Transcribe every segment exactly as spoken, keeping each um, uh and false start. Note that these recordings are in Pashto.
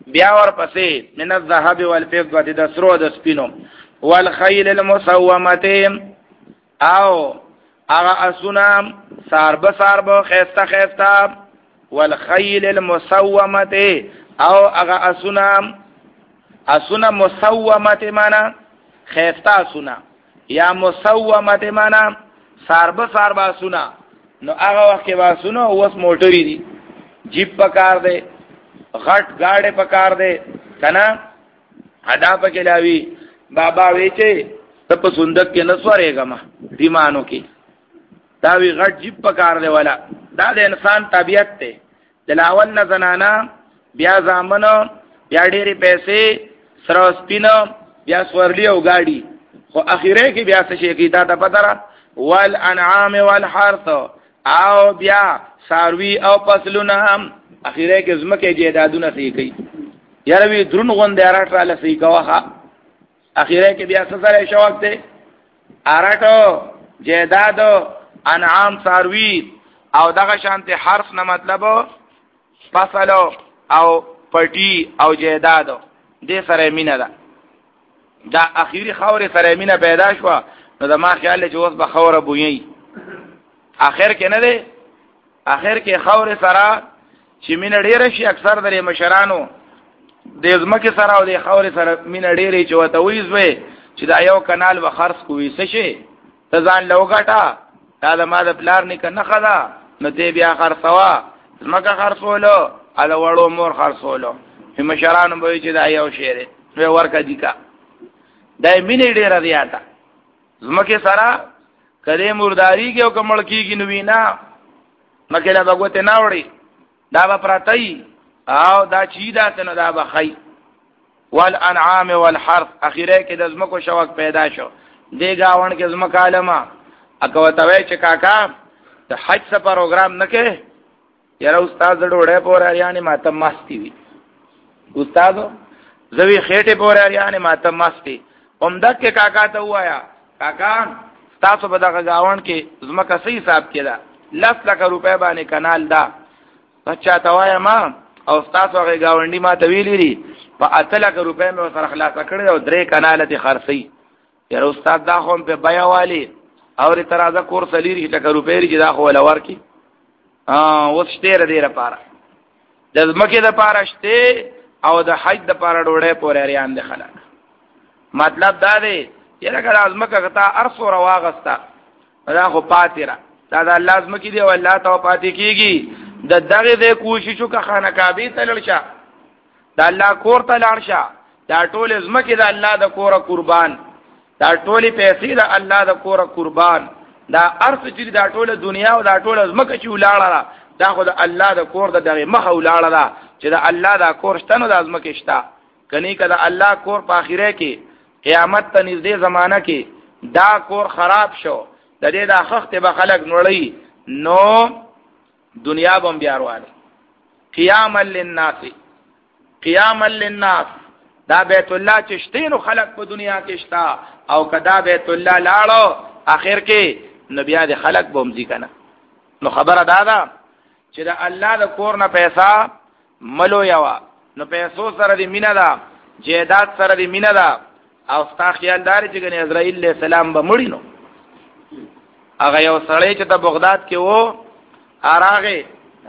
بیا ورپسې من الذهب والفضة د سرو د سپینو والخيل المسومه او هغه اسونه سارب سارب خيسته خيسته والخيل المسومه او هغه اسونه اسونه مسومه معنا خيسته اسونه یا مسومه معنا سارب سارب اسونه نو هغه وخت کې واسونه اوس موټری دي جیپ پکار دی غټ گاڑی پکار دی کنه ادا پکې لاوي بابا وی چې ته په صندوق کې نسوارېګه ما دیمانو کې دا وی غټ جیپ پکار دی ولا دا د انسان طبیعت ته دلاول نه زنانا بیا زامنو بیا ډېری پیسې سره سپینو بیا سورلی او گاڑی خو اخیره کې بیا څه شي کې تا ته پته را والانعام والحرث او بیا ساروی او فصلونه اخیره کې زمکه جیدادونه صحیح کوي یاره وی درون غوندې اراټ را لسی کوه اخیره کې بیا څه سره شوق دی اراټو جیداد انعام ساروی او دغه شانته حرف نه مطلب فصل او پټي او جیداد دې سره مینه ده دا اخیری خاورې سره مینه پیدا شو نو د ما خیال چې اوس به خوره بوئی اخر کې نه دی اخر کې خاورې سره چې مینه ډیره شي اکثر د مشرانو د ځمکې سره او د خاورې سره مینه ډیره چې وته ویزوي چې دا یو کانال و خرڅ کوي څه شي ته ځان لوګټا دا د ما د پلار نه کنه خدا نو ته بیا خرڅوا ځمکه خرڅولو اله وړو مور خرڅولو هم مشرانو به چې دا یو شی دی نو ورکه دیکا دا مینه ډیره دیاته ځمکې سره کله مرداری کې او کمل کېږي نو وینا مکه لا بغوته نه وړي دا به پراتای او دا چی دا تنو دا به خی والانعام والحرث اخیره کې د زمکو شوق پیدا شو دی گاون کې زمک عالمه اکو توي چې کاکا د حج څخه پروګرام نکې یاره استاد ډوړې پور یعنی ماته مستی وي استادو زوی خېټه پور یعنی ماته مستی اومده کې کاکا ته وایا کاکا تاسو په دغه گاون کې زمکه صحیح حساب کړه لس لک روپے باندې کانال دا بچا توایا ما او تاسو هغه گاونډي ما ته ویلې دي په اته لک روپے مې سره خلاص کړی او درې کانال ته خرڅي یاره استاد دا خو په بیا والی او ترازه کور سلیری لک روپے چې دا خو ولا ورکی ها وسته ر دې لپاره د زمکه د لپاره شته او د حج د لپاره ډوړې پورې ریان دي خلک مطلب دا دی یره کله ازمکه غتا ارسو رواغستا دا خو پاتیرا دا د الله ازمکی دی او الله ته پاتې کیږي د دغه د کوششو که خانه کعبه ته لړشه د الله کور ته لړشه دا ټول ازمکی د الله د کور قربان دا ټول پیسې د الله د کور قربان دا ارث چې دا ټول دنیا او دا ټول ازمکه چې ولاړه دا خو د الله د کور د دغه مخه ولاړه چې د الله د کور شته نو د ازمکه شته کني کله الله کور په اخیره کې قیامت ته نږدې زمانہ کې دا کور خراب شو د دې د خخت به خلق نړۍ نو دنیا بم بیارواله قیاما للناس قیاما للناس دا بیت الله چې شته نو خلق په دنیا کې شتا او کدا بیت الله لاړو اخر کې نبی د خلق بم ځي کنه نو خبره دا ده چې د الله د کور نه پیسہ ملو یوا نو پیسو سره د مینا ده جیدات سره د مینا ده او ستا خیال دار چې ګنې اسرائیل علیہ السلام به مړی نو هغه یو سړی چې د بغداد کې وو اراغه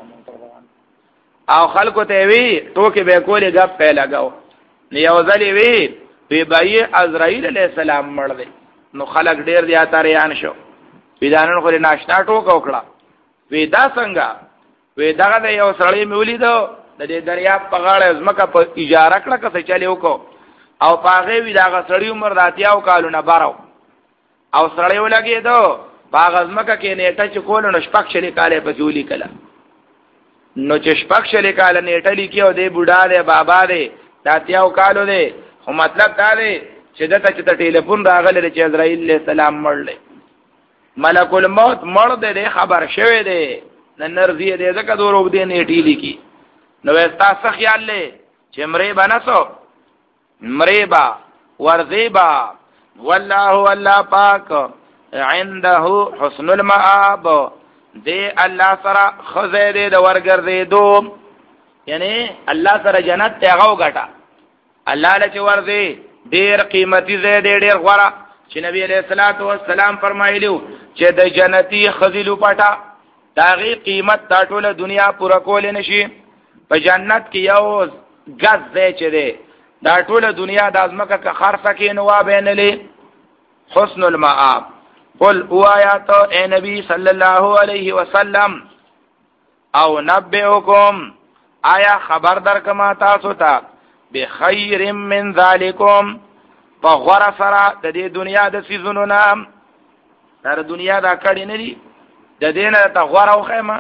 او خلکو ته وی ټوکې به کولې غپ په لگاو نو یو ځلې وی وی بای اسرائیل علیہ السلام مړ دی نو خلک ډیر دی اتریان شو پیدانن خو ناشنا ټوک وکړه وی دا څنګه وی دا د یو سړی مولید د دې دریاب په غاړه ځمکه په اجاره کړه که چالي وکړو او پاغه وی دا غسړی عمر راتیاو کالونه بارو او سړی ولګي دو باغ ازمکه کې نیټه چې کول نو شپک شلې کاله په جولی کله نو چې شپک شلې کاله نیټه لیکي او دې بوډا دې بابا دې راتیاو کالو دې خو مطلب دا دی چې دته چې ټلیفون راغلی چې اسرائیل علیہ السلام مړل ملک الموت مړ دې خبر شوه دې نن نرځي دې ځکه دورو دې نیټه لیکي نو تاسو خیال لې چې مړې بناسو مریبا ورذیبا والله والله پاک عنده حسن المآب دی الله سره خزه دی د ورګرځې دو یعنی الله سره جنت ته هغه وګټه الله له چې ورځي ډیر قیمتي زه دې ډیر غوړه چې نبی علیہ الصلوۃ والسلام فرمایلیو چې د جنتی خذلو پټه داغي قیمت دا ټوله دنیا پورا کول نشي په جنت کې یو غز دی چې دی دا ټوله دنیا د ازمکه که خرڅه کې نو بینلی حسن المآب قل اوایات اے نبی صلی الله علیه وسلم او نبئکم آیا خبر درکما تاسو ته بخیر من ذالکم فغور سره د دې دنیا د سيزونو نام در دنیا دا کړي نه دي د دینه ته غور او خیمه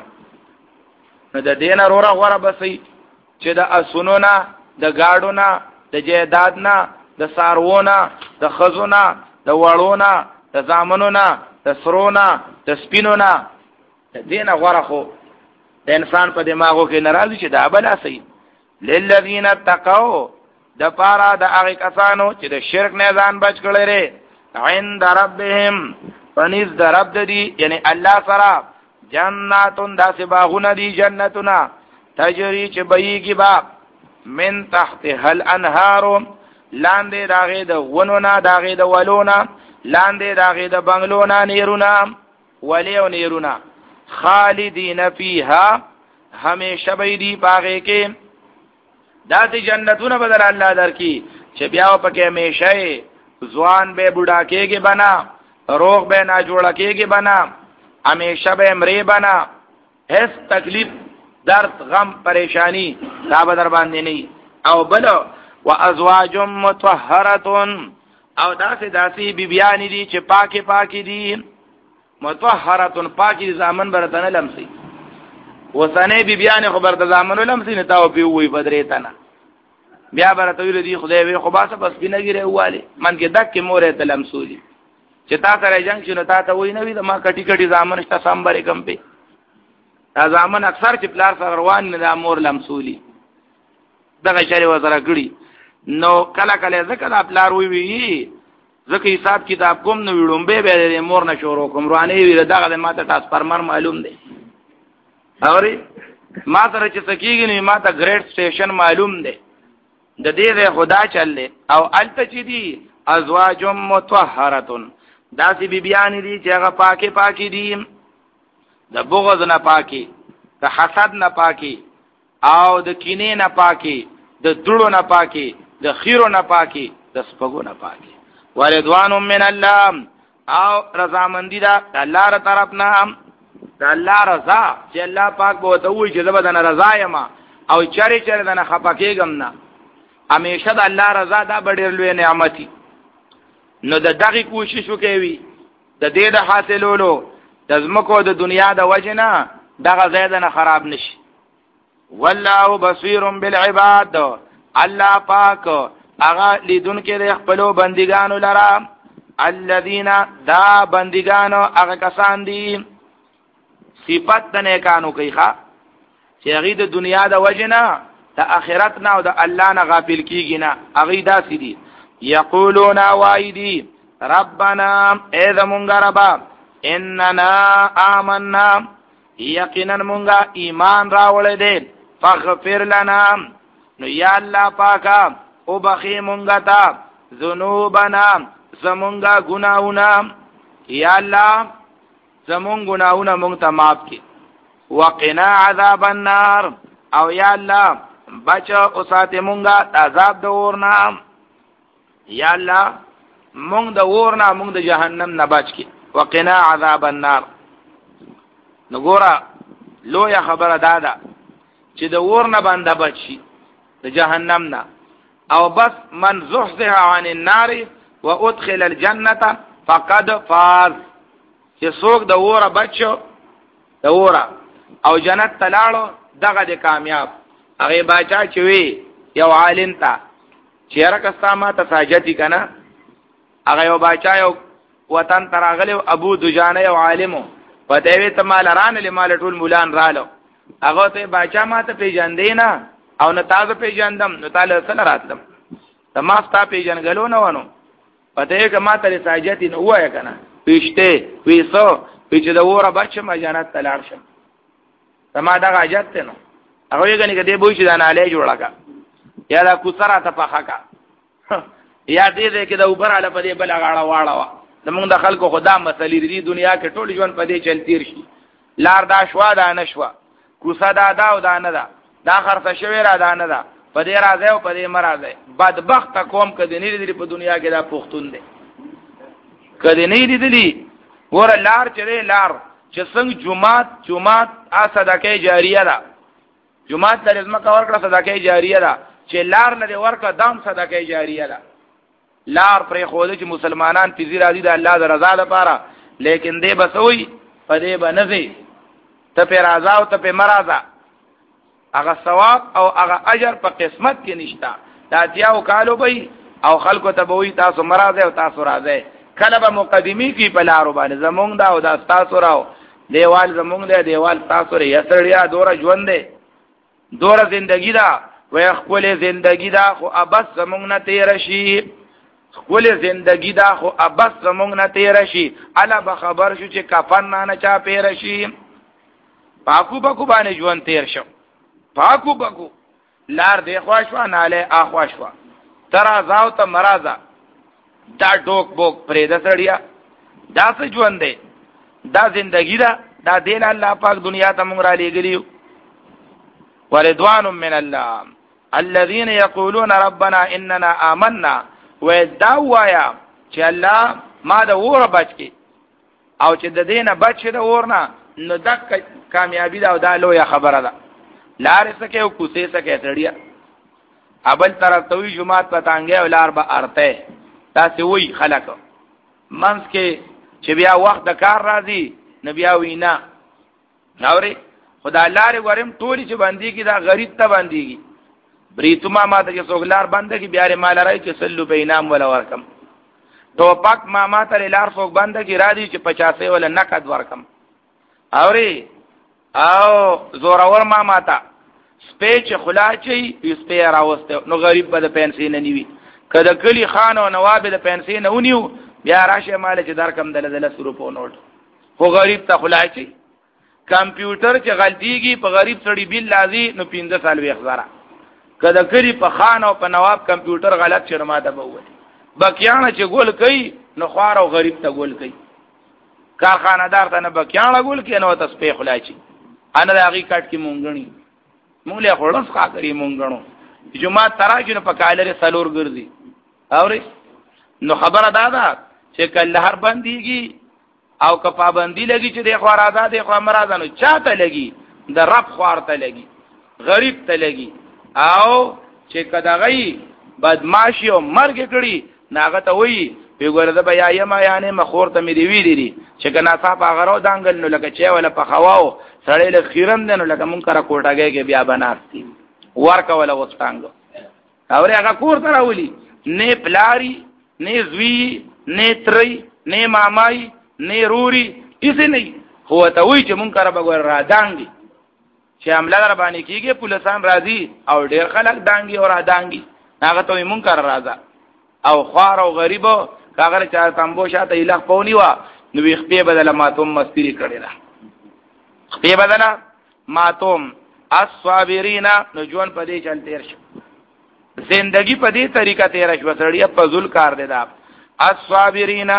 نو د دینه روره غوره بسې چې د اسونونه د گاډونه د جیدادنا د سارونه د خزونه د وړونه د زامنونه د سرونه د سپینونه د دینه غوره خو د انسان په دماغو کې ناراضي چې دا بلا سي للذین اتقوا د پارا د هغه کسانو چې د شرک نه ځان بچ کړي لري عند ربهم پنځ د رب دی یعنی الله سره جناتون داسې باغونه دي جنتونه تجری چې بهيږي با من تحتها الانهار لاندې داغه د ونونه داغه د ولونه لاندې داغه د بنگلونه نیرونه ولیو نیرونه خالدین فیها همیشه به دی باغې کې داسې جنتونه بدل الله درکې چې بیا پکې همیشه ځوان به بوډا کېږي بنا روغ به نه جوړ کېږي بنا همیشه به مری بنا هیڅ تکلیف درد غم پریشانی دا به در باندې نه او بل او ازواج مطهره او داسې داسې بیبیان دي چې پاکي پاکي دي مطهره پاکي ځامن برتنه لمسي وسنه بیبیان خبر د ځامن لمسي نه تاو پی وې بدرې تنه بیا برته ویل دي خدای وي خو باسه بس بنګره واله من کې دک مورې ته لمسولي چې تا سره جنگ شنو تا ته وای نه وي ما کټي کټي ځامن شته سامبرې کم په دا ځامن اکثر چې پلار سره روان نه د مور لمسولي دغه شری وزره کړی نو کله کله ځکه د پلار وی وی ځکه حساب کتاب کوم نو ویډوم به به مور نه شروع کوم روانه وی دغه ماته ټرانسفارمر معلوم دی اوري ما سره چې سکیږي نو ما ته ګریډ سټیشن معلوم دی د دې د خدا چلې او الته چې دي ازواج مطهره داسې بیبیان دي چې هغه پاکي پاکي دي د بغض نه پاکي د حسد نه پاکي او د کینې نه پاکي د دړو نه پاکي د خیرو نه پاکي د سپګو نه پاکي ورضوان من الله او رضامندی دا الله تر طرف نه د الله رضا چې الله پاک به ته وي چې زبدن رضا یما او چاري چاري دنه خپکیږم نه همیشه د الله رضا دا ډېر لوی نعمتي نو د دغه کوشش وکوي د دې د حاصلولو د زمکو د دنیا د وجنه دغه زیاده خراب نشي والله بصیر بالعباد الله پاک هغه لیدونکو د خپل بندګانو لرا الذين دا بندګانو هغه کسان دي صفات د نیکانو کوي ښا چې هغه د دنیا د وجنه د آخرت نه او د الله نه غافل کیږي نه هغه داسې دي یقولون وایدی ربنا اذا مونږ ربا اننا آمنا یقینا مونږه ایمان راوړل دي فاغفر لنا نو یا الله پاکا او بخی مونږه تا ذنوبنا زمونږه ګناونه یا الله زمونږ ګناونه مونږ ته معاف کړي وقنا عذاب النار او یا الله بچ او ساته مونږه عذاب د اورنا یا الله مونږ د اورنا مونږ د جهنم نه بچ کړي وقنا عذاب النار نګورا لویا خبره دادا چې د اورنا باندې بچي د جهنم نه او بس من زحزح عن النار وادخل الجنه فقد فاز چې څوک د اوره بچو د اوره او جنت تلاړو دغه د کامیاب هغه باچا چې وی یو عالم تا چیرې کستا ما ته ساجتی کنه هغه یو باچا یو وطن تراغلی ابو دجانه یو عالمو پته وی ته مال ران له مال ټول مولان رالو هغه ته باچا ما ته پیژندې نه او نه تاسو پیژندم نو تعالی سره راتلم تما ستا پیژنګلو نه ونه پته که ما ته ساجتی نه وای کنه پښته پیسو چې د وره بچ ما جنت تلار شم تما دا حاجت ته نو هغه یې غني کده بوې چې دا ناله جوړه کا یا دا کوسره ته پخا کا یا دې دې کې دا اوپر اله په دې بل غاړه واړه وا زمونږ د خلکو خدا مسلې دې دنیا کې ټول ژوند په دې چل تیر شي لار دا شوا دا نشوا کوسه دا دا او دا نه دا دا خرڅ شوی را دا نه دا په دې راځي او په دې مرাځي بدبخت قوم کدی نه لري په دنیا کې دا پښتون دي کدی نه لري ور لار چره لار چې څنګه جمعات جمعات ا صدقه جاریه ده جمعات د لازمه کور کړه صدقه جاریه ده چې لار نه ورکړه دام صدقه جاریه ده لار پر خوده چې مسلمانان پیزی راځي د الله د رضا لپاره لیکن دې بسوي په دې باندې ته په رضا او ته په مرضا هغه ثواب او هغه اجر په قسمت کې نشتا دا تیاو کالو به او خلکو ته به تاسو مرضا او تاسو راځي کله به مقدمی کی په لارو باندې زمونږ دا او دا تاسو راو دیوال زمونږ دی دیوال تاسو لري یسړیا دوره ژوند دی دوره زندگی دا و خپل زندگی دا خو ابس زمونږ نه تیر شي خپل زندگی دا خو ابس زمونږ نه تیر شي الا به خبر شو چې کفن نه چا پیر شي پاکو پاکو باندې ژوند تیر شو پاکو پاکو لار دی خواشوا ناله اخواشوا ترا زاو ته مرزا دا ډوک بوک پرې د سړیا دا څه ژوند دی دا زندگی دا دا دین الله پاک دنیا ته مونږ را لېګلیو ورضوان من الله الذين يقولون ربنا اننا آمنا ودعوایا چې الله ما د اور بچی او چې د دینه بچ د اورنا نو دک کامیابی دا او دا لوی خبره ده لار سکه او کوسه سکه تړیا ابل طرف توي جمعات پتانګه او لار به ارته تاسو وی خلک منس کې چې بیا وخت د کار راځي نبي وینا ناوري خدای لارې ورم ټولي چې باندې کی دا غریب ته باندې کی بریتما ما ته څوګلار باندې کی بیا مال راځي چې سلو په انعام ولا ورکم ټوپک ما ما ته لار څوک باندې کی راځي چې پچاس ولا نقد ورکم اوري او زورور ما ماته سپېچ خلاچي سپې راوسته نو غریب به د پنسي نه نیوي کله کلی خان او نواب د پنسي نه ونیو بیا راشه مال چې درکم دل دل سرو په نوټ خو غریب ته خلاچي کمپیوټر چې غلطيږي په غریب سړي بیل لازي نو پنځه سال وي خزاره کله کلی په خان او په نواب کمپیوټر غلط شنه ماته بوي بکیانه چې ګول کوي نو خوار او غریب ته ګول کوي کارخانه‌دار ته نه بکیانه ګول کوي نو تاسو په خلاچي ان د هغه کټ کې مونږني مونږ له خورس کا کوي مونږنو جمعه تراجن په کالره سلور ګرځي اوري نو خبره دادا چې کله هر بنديږي او که پابندي لګي چې د خوار آزاد خو مرادانو چاته لګي د رب خوارته لګي غریب ته لګي او چې کداغي بدمعشي او مرګ کړي ناغه ته وي پیګور د بیا یم یانه مخور ته مې دی ویلې دي چې کنا صاحب غرو دانګل نو لکه چې ولا په خواو سړی له خیرن دنو لکه مونږ کرا کوټاګه کې بیا بناستي ورکا ولا وستانګو اوري هغه کور ته راولي نه پلاری نه زوی نه تری نه مامای نه روري هیڅ نه هو ته وی چې مونږ کرا بګور را دانګي چې عمله در باندې کیږي پولیسان راځي او ډیر خلک دانګي او را دانګي هغه ته مونږ کرا راځه او خوار او غریبو کاغره چا تمبو شاته الہ پونی وا نو خپې بدله ماتوم مستری کړی دا خپې بدله ماتوم الصابرین نو جون په دې چل تیر شو زندگی په دې طریقه تیر شو سړی په ذل کار دی دا الصابرین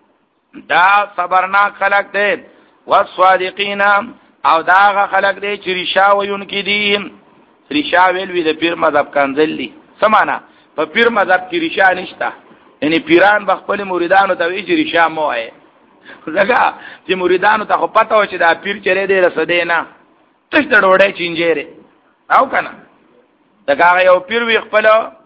دا صبرنا خلق دی والصادقین او دا خلق دی چې رشا وینکې دي رشا ویل وی د پیر مذهب کنځل دي سمانا په پیر مذهب کې رشا نشته یعنی پیران بخپل مریدانو ته وی چې رشا مو ہے زګه چې مریدانو ته خو پته و چې دا پیر چره دی رسېده نه تش د ډوړې چینجره او کنه دغه یو پیر وی خپل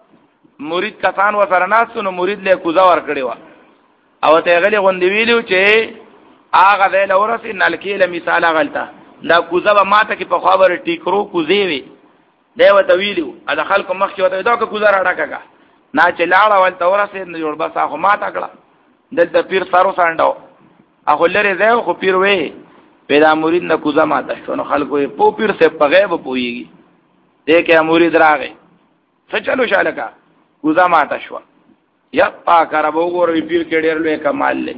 مرید کسان و سره ناس نو مرید له کوزا ور کړی و او ته غلي غوندې ویلو چې هغه د لورسي نلکی له مثال غلطه دا کوزا به ماته کې په خبره ټیکرو کوزي وی دی وته ویلو دا خلکو مخ کې وته دا کوزا راډکا نه چې لاړه ول تورسه نه جوړ بس هغه ماته کړه دلته پیر سارو سانډو هغه لري زه خو پیر وې پیدا مرید نه کوزا ماته شو نو خلکو په پیر سے په غیب پويږي دې کې مرید راغی څه چلو شاله کا کوزا ماته شو یا پاک را وګورې پیر کې ډېر لوی کمال لې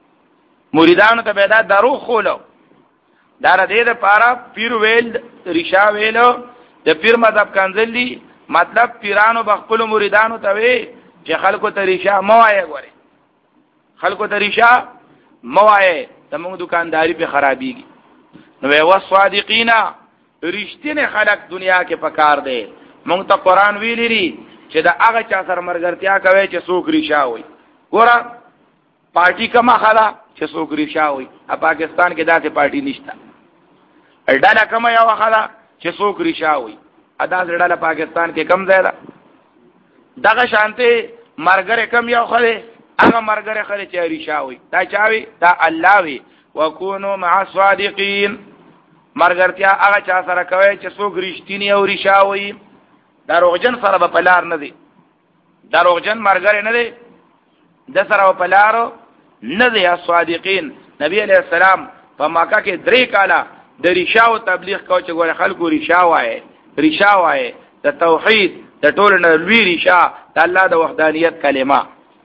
مریدانو ته پیدا درو خولو دا دې د پارا پیر ویل رشا ویلو د پیر مذهب کنځل دي مطلب پیرانو بخپل مریدانو ته وي چې خلکو ته ریشا موایه غوري خلکو ته ریشا موایه زموږ دکانداری په خرابيږي نو وي صادقینا رښتینه خلک دنیا کې پکار دي مونږ ته قران ویلی لري چې دا هغه چا سره مرګرتیا کوي چې څوک ریشا وي ګوره پارٹی کما خلا چې څوک ریشا وي په پاکستان کې داسې پارٹی نشته ډاله کما یو خلا چې څوک ریشا وي ادا ډاله پاکستان کې کم ځای ده دغه شانته مرګره کم یو خله هغه مرګره خله چې ریشا وي دا چاوي دا الله وي وکونو مع الصادقین مرګرتیا هغه چا سره کوي چې څوک رښتینی او ریشا وي دروغجن سره په لار نه دی دروغجن مرګره نه دی د سره په لار نه دی صادقین نبی علیہ السلام په مکه کې درې کاله د ریشا او تبلیغ کو چې ګور خلکو ریشا وایي ریشا وایي د توحید د ټول نه لوی ریشا د الله د وحدانیت کلمه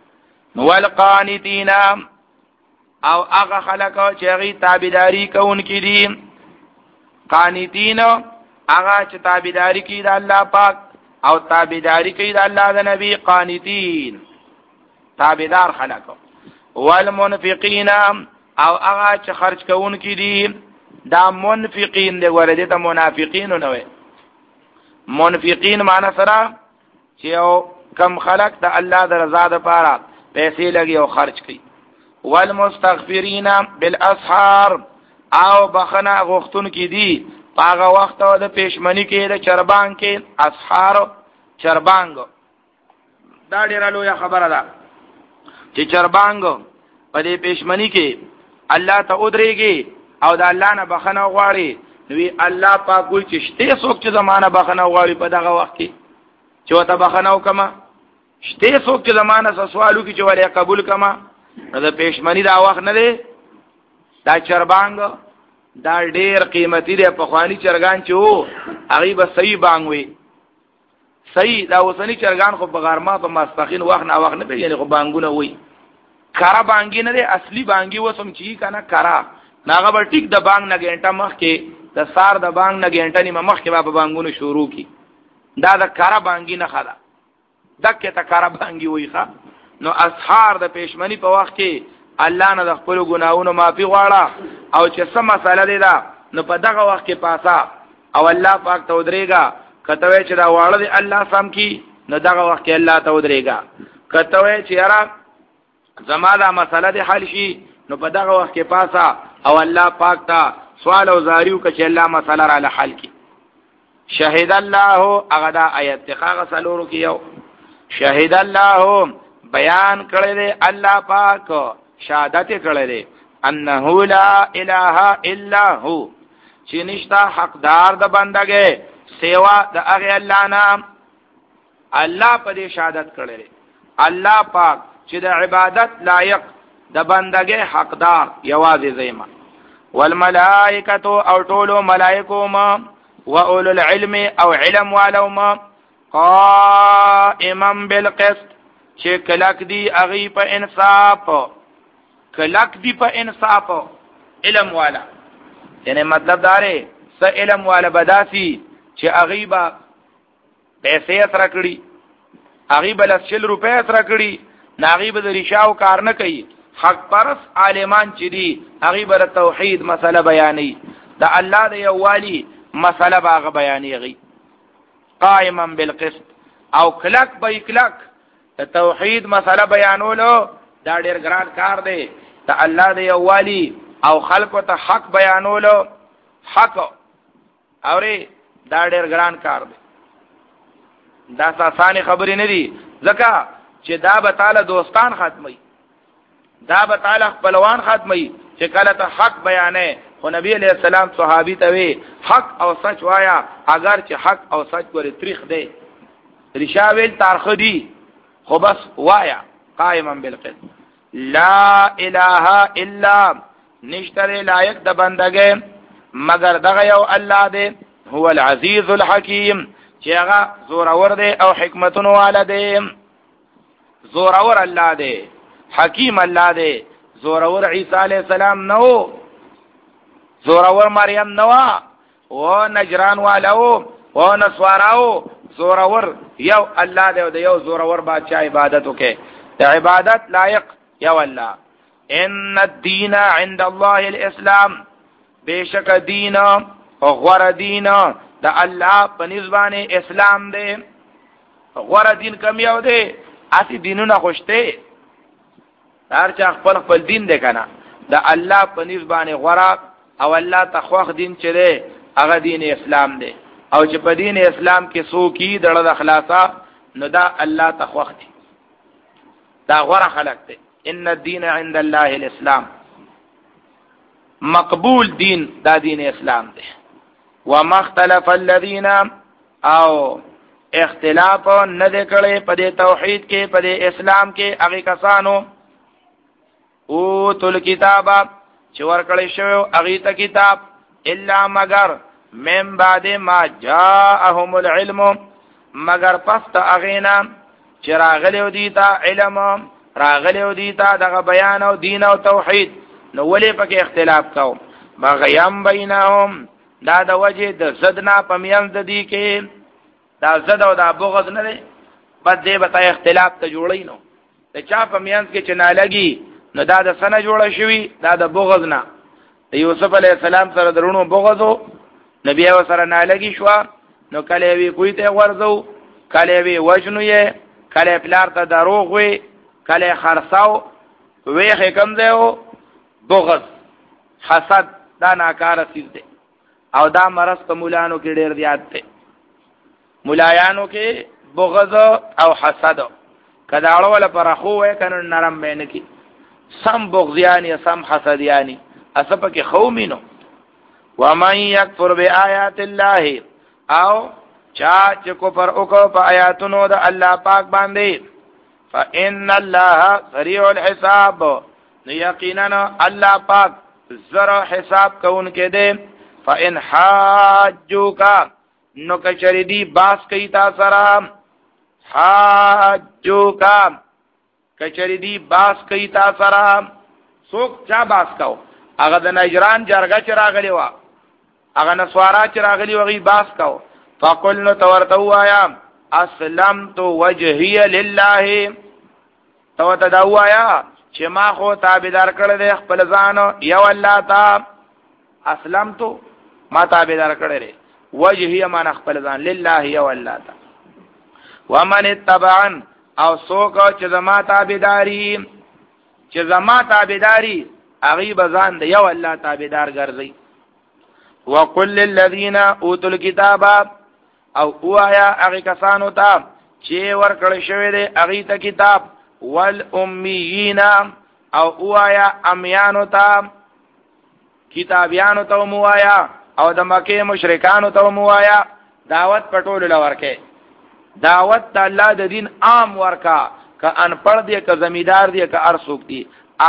والقانتین او هغه خلک چې هغه تابعداري کوونکي دي قانتین هغه چې تابعداري کوي د الله پاک او تابعداري کوي د الله د نبی قانتین تابعدار خلک والمنفقین او هغه چې خرج کوونکي دي دا منفقین دی ورته ته منافقین نه وي منفقین معنی سره چې او کم خلق د الله د رضا لپاره پیسې لګي او خرج کوي والمستغفرین بالاسحار او بخنه غختون کې دي هغه وخت او د پېشمنی کې د چربان کې اسحار چربانګ دا ډیره لویه خبره ده چې چربانګ په دې پېشمنی کې الله ته ودرېږي او د الله نه بخنه غواړي نو الله پاک ګل چې شته څوک چې زمانہ بخنه غواړي په دغه وخت کې چې وته بخنه وکما شته څوک چې زمانہ سوالو کې چې ولې قبول کما نو د پېشمنی دا وخت نه دی دا چربانګ دا ډېر قیمتي دی په خواني چرګان چې وو هغه به صحیح بانګ وي صحیح دا وسنی چرګان خو بغارما په ماسپخین وخت نه وخت نه پیژني خو بانګونه وي کارا بانګي نه دی اصلي بانګي وسم چی کنه کارا ناغه به ټیک د بانګ نه ګنټه مخ کې د سار د بانګ نه ګنټه نیمه مخ کې به بانګونه شروع کی دا د کارا بانګي نه خلا دکه ته کارا بانګي وي ښا نو اسحار د پېشمنی په وخت کې الله نه د خپل ګناہوں معافي غواړه او چې سم مساله دی دا نو په دغه وخت کې پاسا او الله پاک ته ودرېګا کته وی چې دا واړه دی الله سم کی نو دغه وخت کې الله ته ودرېګا کته وی چې یاره زما دا مساله دی حل شي نو په دغه وخت کې پاسا او الله پاک ته سوال او زاریو کې چې الله مساله را حل کی شهید الله هغه دا آیت تقاغه سلورو کې یو شهید الله بیان کړی دی الله پاک شهادت کړی دی انه لا اله الا هو چې نشتا حقدار د بندګي سیوا د هغه الله نام الله په دې شهادت کړی دی الله پاک چې د عبادت لایق د بندګي حقدار یوازې زېما والملائکه او ټولو ملائکو ما واولو العلم او علم والو ما قائما بالقسط چې کلک دی اغي په انصاف کلک دی په انصاف علم والا یعنی مطلب داره س علم والا بداسي چې اغي با پیسې سره کړی اغي بل شل روپے سره کړی ناغي به ریشاو کار نه کوي حق پرس عالمان چې دي اغي بر توحید مسله بیانې د الله د یووالي مسله باغ بیانې غي قائما بالقسط او کلک به کلک د توحید مسله بیانولو دا ډېر ګران کار دی د الله د یووالي او خلقو ته حق بیانولو حق اوري دا ډېر ګران کار دی دا اسانه خبرې نه دي ځکه چې دا به تعالی دوستان ختمي دا به تعالی خپلوان ختمي چې کله ته حق بیانې خو نبی علیہ السلام صحابي ته وی حق او سچ وایا اگر چې حق او سچ ور تاریخ دی رشاویل تارخ دی خو بس وایا قائما بالقسط لا اله الا نشتر لایق د بندګې مگر دغه یو الله دی هو العزیز الحکیم چې هغه زور اور دی او حکمتونو والا دی زور اور الله دی حکیم الله دی زور اور عیسی علیہ السلام نو زور اور مریم نو او نجران والو او نسواراو زورور یو الله دې او د یو زورور بادشاہ عبادت وکي د عبادت لایق یو الله. ان الدین عند الله الاسلام، بیشک دین او غور دین د الله په نسبانه اسلام دی. غور دین کم یو دی، اسی دینونه خوشته هر چا خپل خپل دین دی کنه. د الله په نسبانه غور او الله تخوخ دین چې دی هغه دین اسلام دی، او چې په دین اسلام کې څوک دړه د خلاصا نو دا الله تخوخ دی، دا غور خلق دی. ان الدین عند الله الاسلام، مقبول دین دا دین اسلام دی. وما اختلف الذين او اختلاف نه کړي په دې توحید کې په دې اسلام کې هغه کسانو او تل کتاب چې ورکړی شو هغه ته کتاب الا مگر من بعد ما جاءهم العلم، مگر پس ته اغینا چې راغلیو دي تا علم، راغلیو دي تا دغه بیان او دین او توحید، نو ولې پکې اختلاف کو؟ بغیم بینهم، دا د وجه د زدنا پمیان د دې کې دا زد او دا بغض نه دی، بس دې بتا اختلاف ته جوړی نو د چا پمیان کې چې نه لګي نو دا د سنه جوړه شوی، دا د بغض نه. یوسف علی السلام سره درونو بغضو، نبی او سره نه لګي شو، نو کله وی کوی ته ورزو، کله وی وجنو یې، کله پلار ته دروغ وی، کله خرڅاو وی حکم دیو. بغض حسد دا ناکاره چیز دی، او دا مرض په مولانو کې ډیر زیات دی. مولایانو کې بغض او حسد کدا اړول پر خو وای کنه نرم بین کی، سم بغضیانی سم حسدیانی اسب کې خومینو. ومن یکفر بآیات الله، او چا چې کفر وکړ په آیاتونو د الله پاک باندې، فإن الله سریع الحساب، نو یقینا الله پاک زره حساب کوونکې دی. فإن حاجوک، نو کچری دی باس کوي تا سره، حاجوک کچری دی باس کوي تا سره. څوک چا باس کو؟ هغه د نجران جرګه چې راغلی و، هغه نسوارا چې راغلی وغي باس کو. فقل نو تورته وایا اسلمت وجهي لله، تو ته دا وایا چې ما خو تابعدار کړل دی خپل ځان یو الله ته. اسلمت ما تابعدار کړل دی، وجهي ما خپل ځان لله یو الله ته. ومن اتبعن، او څوک چې زما تابعداري چې زما تابعداري هغه بزان دی یو الله تابعدار ګرځي. وقل للذین اوتوا الكتاب، او اوایا هغه کسانو ته چې ورکړل شوی دی هغه ته کتاب، والامیین، او اوایا امیانو ته کتابیانو ته موایا، او د مکه مشرکانو ته موایا دعوت پټول لورکه، دعوت د الله د دین عام ورکا، که ان پړ دی که زمیدار دی که ارسوک دی.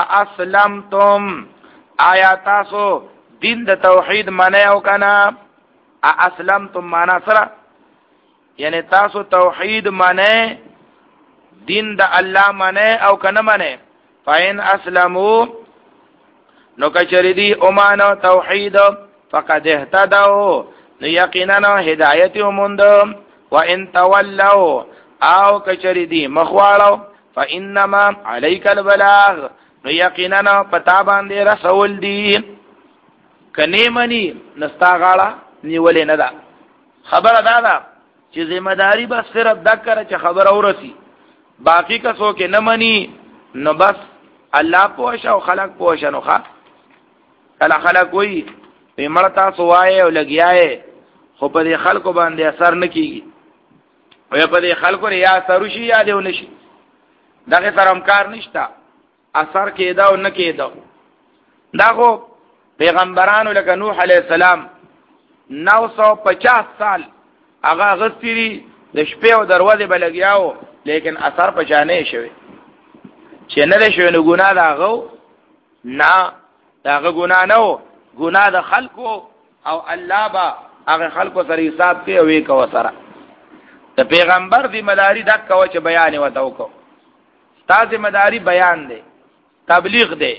اسلمتم، آیا تاسو دین د توحید منه او کنا؟ اسلمتم معنا سره یعنی تاسو توحید منه، دین د الله منه او کنه منه. فین اسلمو، نو کچری دی اومانو توحید، فقد اهتدوا، نو یقینا هدایت ومند. وان تولوا، او کچری دی مخوالو، فانما علیک البلاغ، نو یقینا پتا باندې رسول دی. کنی منی نستا غاړه نیولې نه ده. خبره دا ده چې ذمہ داری بس صرف دکره چې خبر اورسی، باقی کسو کې نه منی نو بس الله پوښ او خلق پوښ نو ښا کله خلق وای په مړتا سوای او لګیاي، خو په دې خلکو باندې اثر نه کیږي، او په دې خلکو ریا اثر شي یا دې ونشي، دغه سره امکار نشتا اثر کېدا او نه کېدا. دا خو پیغمبرانو لکه نوح علیہ السلام نو سو پچاس سال هغه غستری د شپې او دروازه بلګیاو، لیکن اثر پچانه شوی چې نه ده شوی. نو ګناه داغو نه، داغه ګناه نه، ګناه د خلکو، او الله با هغه خلکو سره حساب کوي او یې کو سره. د پیغمبر ذمہ داری دک کو چې بیان وته وکړو، ستا ذمہ داری بیان دی، تبلیغ دی،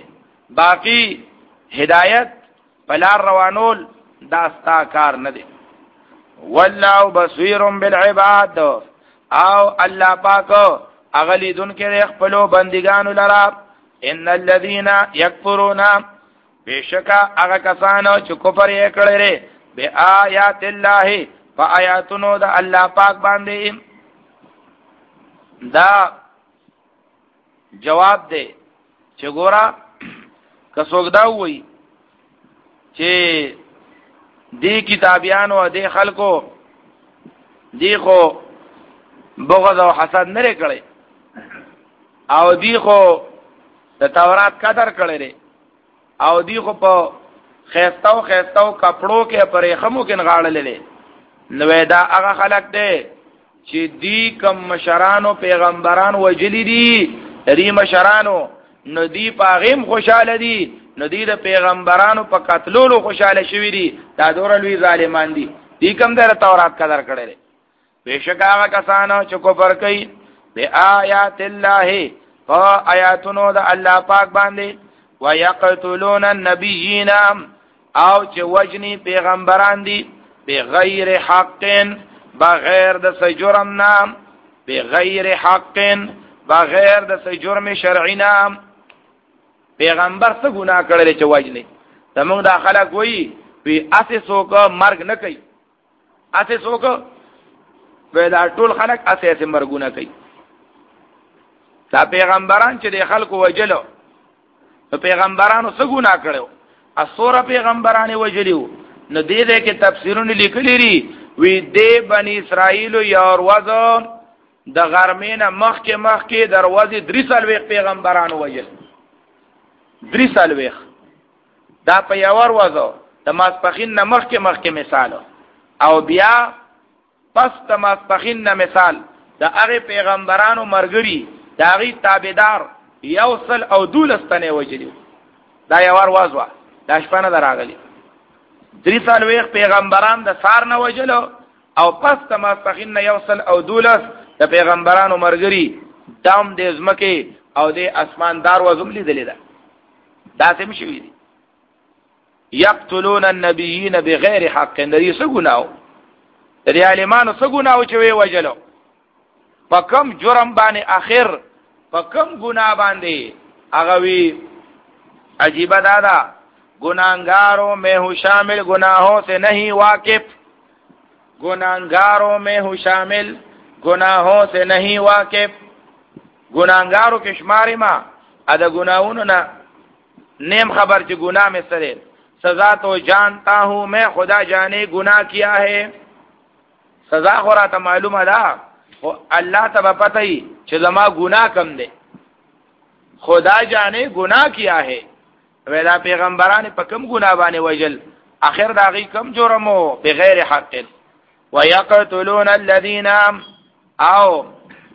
باقی هدایت بلار روانول دا ستا کار نه دی. والله بصیر بالعباد او الله پاک اغلی دن کې خپلو بندگانو لرا ان الذين يكفرون بشکا هغه کسانو چې کفر یې کړی به آیات الله فآیاتونو د الله پاک باندې دا جواب دی چې ګورا کڅوګ دا وایي چې دی کتابیانو او دی خلکو دی خو بغض او حسد نه کړي او دی خو د تورات قدر کړي او دی خو په خيستاو خيستاو کپړو کې پرې خمو کې نغاړلې نو دا هغه خلک دی چې دی کم مشرانو پیغمبران وجلی دي ری مشرانو نو دی پاغیم خوشاله دي نو دی د پیغمبرانو په قتلولو خوشاله شوی دي دا دور لوی ظالمان دي دی کم در تورات قدر کړي بشک هغه کسانو چې کفر کوي به آیات الله او آیاتونو د الله پاک باندې ويقتلون النبيين او چې وجني پیغمبران دي بغیر حق بغیر د جرم نام بغیر حق بغیر د جرم شرعي نام پیغمبر څه ګناه کړل چې وجني زموږ د خلک وایي وی اسه څوک مرګ نه کوي اسه څوک ودا ټول خلک اسه اسه مرګونه کوي دا پیغمبران چې د خلکو وجلو پیغمبرانو څه ګناه کړو اسوره پیغمبرانو وجلیو نو دې دې کې تفسیرونه لیکلي لري وی دې بنی اسرائیل یو ورځ د غرمینه مخ کې مخ کې دروازې درې سال پیغمبرانو وجل درې سال دا په یو ورځ د ماسپخین نه مخ کې مخ کې مثال او بیا پس د ماسپخین نه مثال د هغه پیغمبرانو مرګري د هغه تابعدار یوصل او دولستنه وجلی دا یو ورځ دا شپانه دراغلی درې سال ویخ پیغمبران د سار نه وجلو او پس د ماسپخین نه یوصل او دولس د پیغمبرانو مرګري دام د زمکه او د اسماندار وزم لیدل دا دا سم شوی دي یقتلون النبیین بغیر حق دې سګوناو دې عالمانو سګوناو چې وی وجلو پکم جرم باندې اخر پکم ګناه باندې هغه وی عجیب دادا गुनाहगारों में हूँ शामिल गुनाहों से नहीं वाकिफ गुनाहगारों में हूँ शामिल गुनाहों से नहीं वाकिफ गुनाहगारों के शुमारे में अदा गुनाहों ना नेम खबर जो गुनाह में सरे सजा तो जानता हूँ मैं खुदा जाने गुनाह किया है सजा हो रहा था मालूम अदा अल्लाह तब पता ही चलमा गुनाह कम दे खुदा जाने गुनाह किया है ودا پیغمبران په کوم ګناه باندې وجل اخر دا غي کم جرمو بغیر حق ويقتلون الذين او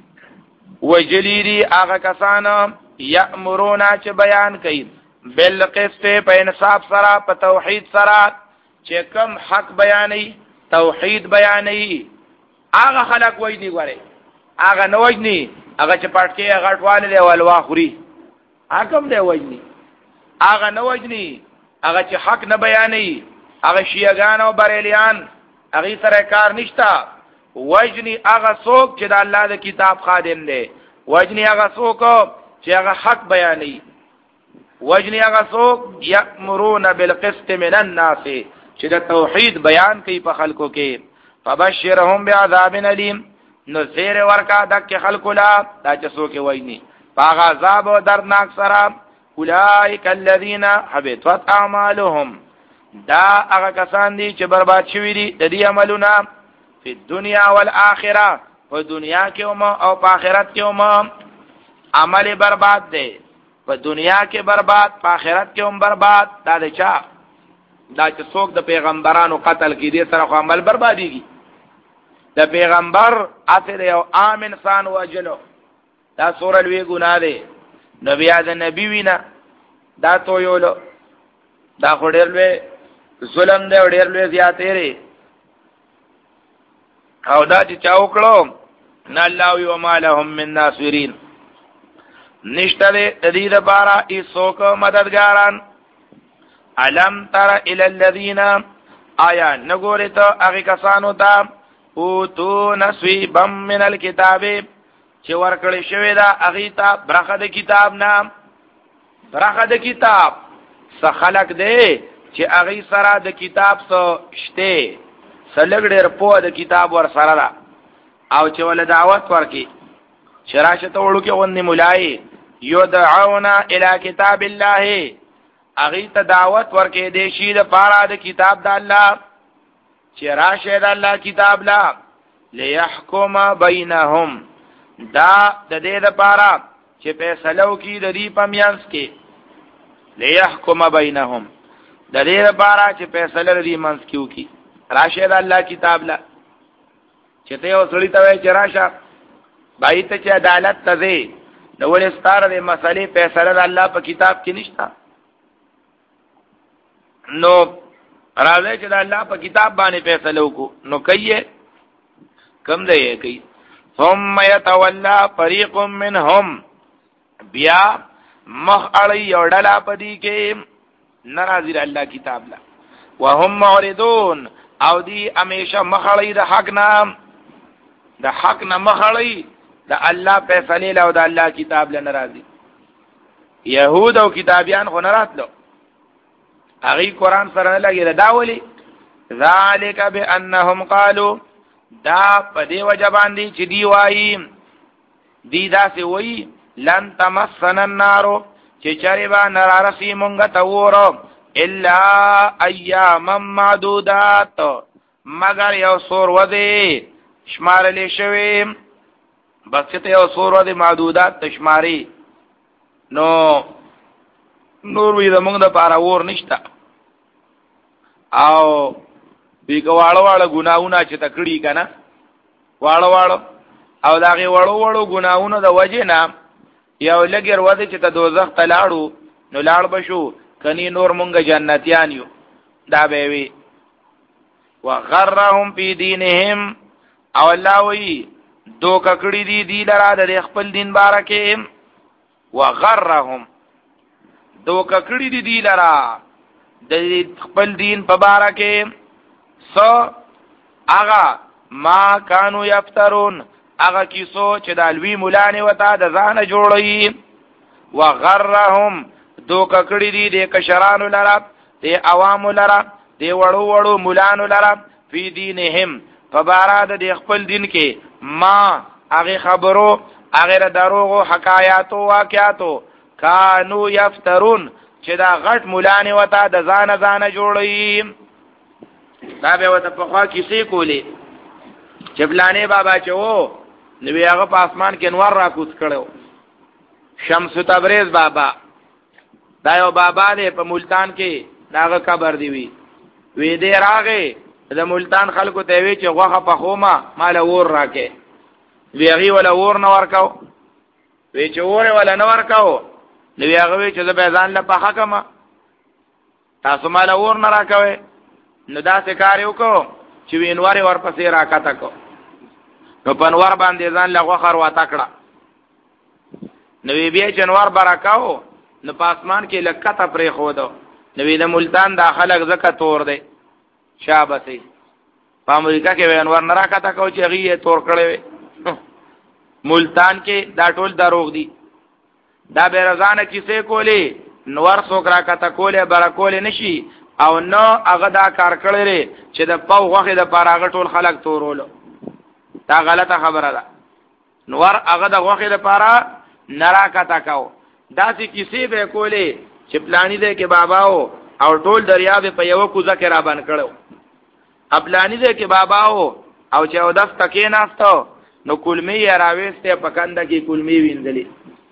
وجلیری هغه کسان یامرون چې بیان کوي بالقسط په انصاف سره په توحید سره چې کوم حق بیانې توحید بیانې هغه خلق وایي غواړي هغه نه وایي هغه چې پټکي هغه ټوال دی ولوا خوري حکم دی وایي هغه نه وجني هغه چې حق نه بیانې هغه شیعاګان او بریلیان هغه سره کار نشتا وجني هغه څوک چې د الله د کتاب خادم دی وجني هغه څوک چې هغه حق بیانې وجني هغه څوک یامرون بالقسط من الناس چې د توحید بیان کوي په خلکو کې فبشرهم بعذاب الیم نو زیر ورکا دک خلکو لا دا چې څوک وایي په عذاب او دردناک سره اولئک الذین حبطت اعمالهم دا هغه کسان دي چې برباد شوي دي د دې عملونه په دنیا او آخرت په دنیا کې او په آخرت کې هم عمل برباد دي په دنیا کې برباد په آخرت کې هم برباد دا د چا دا چې څوک د پیغمبرانو قتل کې دي سره عمل برباديږي د پیغمبر اته یو عام انسان وجلو دا سورہ لوی ګناه ده نبی اذ نبی وینا دا تو یولو دا خډیر لوی ظلم دی ډیر لوی زیاتې لري او دا چې چاوکړو نه الله وی وما لهم من ناصرین نشته د دې لپاره هیڅوک مددګاران علم تر الى الذين آیا نګورې ته هغه کسانو ته او تو نصیبا من الكتاب چې ورکړې شوی دا هغه ته برخه د کتاب نام برخه د کتاب څه خلق دی چې هغه سره د کتاب څه شته سلګ ډېر په د کتاب ور سره دا او چې ول دعوت ورکی چې راشه ته وړو کې ونی مولای یدعونا الی کتاب الله هغه ته دعوت ورکې دی شي د پاره د کتاب د الله چې راشه د الله کتاب لا ليحكم بينهم دا د دې لپاره چې فیصله وکړي د دې په میانس کې ليحكم بينهم د دې لپاره چې فیصله د دې منځ کې وکړي راشه د الله کتاب لا چې ته یو سړی ته وایي چې راشه بای ته چې عدالت ته ځي نو ولې ستاره د مسلې فیصله د الله په کتاب کې نشته نو راځي چې د الله په کتاب باندې فیصله وکړو نو کوي کم دی کوي ثم يتولى فريق منهم بیا مخ اړي او ډلا پدې کې ناراضي الله کتاب لا وهم معرضون او دی همیشه مخ اړي د حق نام د حق نه مخ اړي د الله فیصله له او د الله کتاب له ناراضي يهود او کتابيان خو نه راتلو هغه قرآن سره لګي دا ولي ذالک بانهم قالوا دا په دې وجبان دي چې دی وایي دی دا سي وایي لن تمسنا النار چې چریبا نارسي مونږ ته وره الا اياما معدودات مگر یو سور ودی شمارلې شوی بس ته یو سور ودی معدودات تشماري نو نور وی زمونږ د پاره ور نشتا او بي کوالو واړه ګناونه چې تکړی کنه واړو واړو او داغه وړو وړو ګناونه د وجه نه یو لګر وځي چې ته دوزخ ته لاړو نو لاړ بشو کني نور مونږ جنتیان یو دا به وی وغرهم فی دینهم او الله وی دو ککړی دی دی لرا د خپل دین بارکه وغرهم دو ککړی دی دی لرا د خپل دین په بارکه سو اغا ما کانو یفترون اغا کیسو چې د الوی مولانی وتا د ځان جوړی وغرهم دو ککړی دی د کشرانو لرا د عوامو لرا د وړو وړو مولانو لرا فی دینهم فباراد د خپل دین کې ما هغه خبرو هغه دروغ او حکایات او واقعاتو کانو یفترون چې دا غټ مولانی وتا د ځان ځان جوړی دا به وته په خوا کیسې کولې چې بلانې بابا چې وو نو هغه په اسمان کې انوار را کوڅ کړو شمس تبریز بابا دا یو بابا دی په ملتان کې داغه قبر دی وی وی دې راغې د ملتان خلکو ته وی چې غوخه په خومه مال ور راکې وی هغه ولا ور نه ورکاو وی چې ور ولا نه ورکاو نو هغه وی چې زه ځان له په حکمه تاسو مال ور نه راکوي نو دا څه کار وکړو چې وینوار ورپسې راکاته کو نو پنوار باندې ځان له غوخر واتا کړه نو وی بیا جنوار برکاو نو پاسمان کې لکته پرې خو دو نو وی د ملتان داخله زکه تور دی شابسي په امریکا کې وینوار نه راکاته کو چې هغه تور کړي ملتان کې دا ټول دروغ دي دا بیرزانه کیسه کولی نور څوک راکاته کوله برکول نشي او نو هغه دا کار کړی چې د پاو غوخه د پاراغه ټول خلک تورولو دا غلطه خبره ده نور هغه د غوخه د پارا نراکاته کاو دا چې کیسه به کولی چې پلانی دې کې باباو او ټول دریا په یو کوزه کې را باندې کړو خپلانی دې کې باباو او چې او داس تکې ناستو نو کلمی راويسته پکنده کې کلمی وینځلې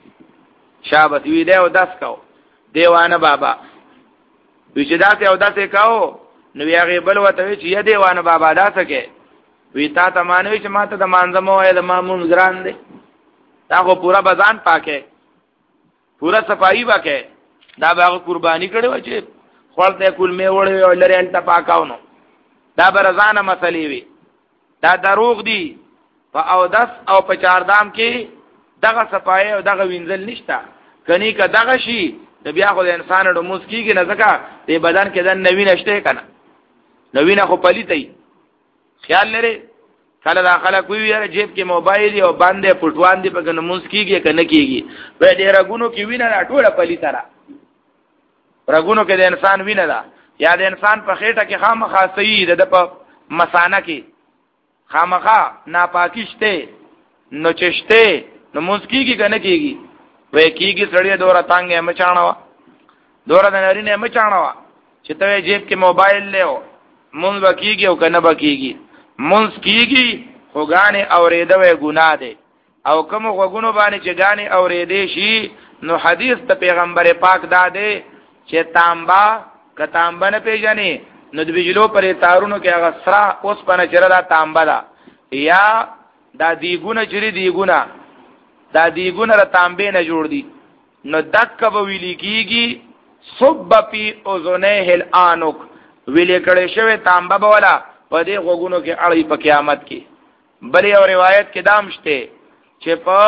شابت وی دې او داس کاو دیوانه بابا وی چې داسې او داسې کاو نو هغه بل وته چې یا دیوانه بابا داسې کې وی تا ته مانوي چې ماته د مانځمو یا د مامون ګران دی تا خو پورا بزان پاکه پورا صفائی وکه دا به قربانی کړي و چې خپل کول می وړي او لري انت پاکاو نو دا برزانه مسلې وی دا دروغ دی په او داس او په چاردام کې دغه صفای او دغه وینځل نشتا کني که دغه شي د بیا خو د انسان د موسکیږي نه ځکه د بدن کې د نوی نشته کنه نو وینه خو پلیتای خیال لري کله داخله کوي یاره جیب کې موبایل او باندې پټوان دی په کنه مونږ کیږي کنه کیږي په دې رګونو کې وینه لا ټوله پلیته را رګونو کې د انسان وینه ده یا د انسان په خېټه کې خامخا صحیح ده په مسانه کې خامخا ناپاکیشته نو چشته نو مونږ کیږي کنه کیږي وې کیږي سړی دوره تانګه مچاڼه وا دوره د نارینه مچاڼه وا چې ته جیب کې موبایل له مونږ وکیږي او کنه وکیږي مونږ کیږي خو غانې اورېده وې ګناه ده او کوم غوګونو باندې چې غانې اورېدې شي نو حدیث ته پیغمبر پاک دا ده چې تانبا ک تانبا نه پیژنې نو د بجلو پرې تارونو کې هغه سرا اوس پنه چر دا تانبا ده یا دا دیګونه چری دیګونه دا دیګونه را تانبې نه جوړ دي نو دک به ویل کیږي صب فی اذنه الانک ویل کړي شوی تانبا بولا په دې غوګونو کې اړې په قیامت کې بلې او روایت کې دامشته چې په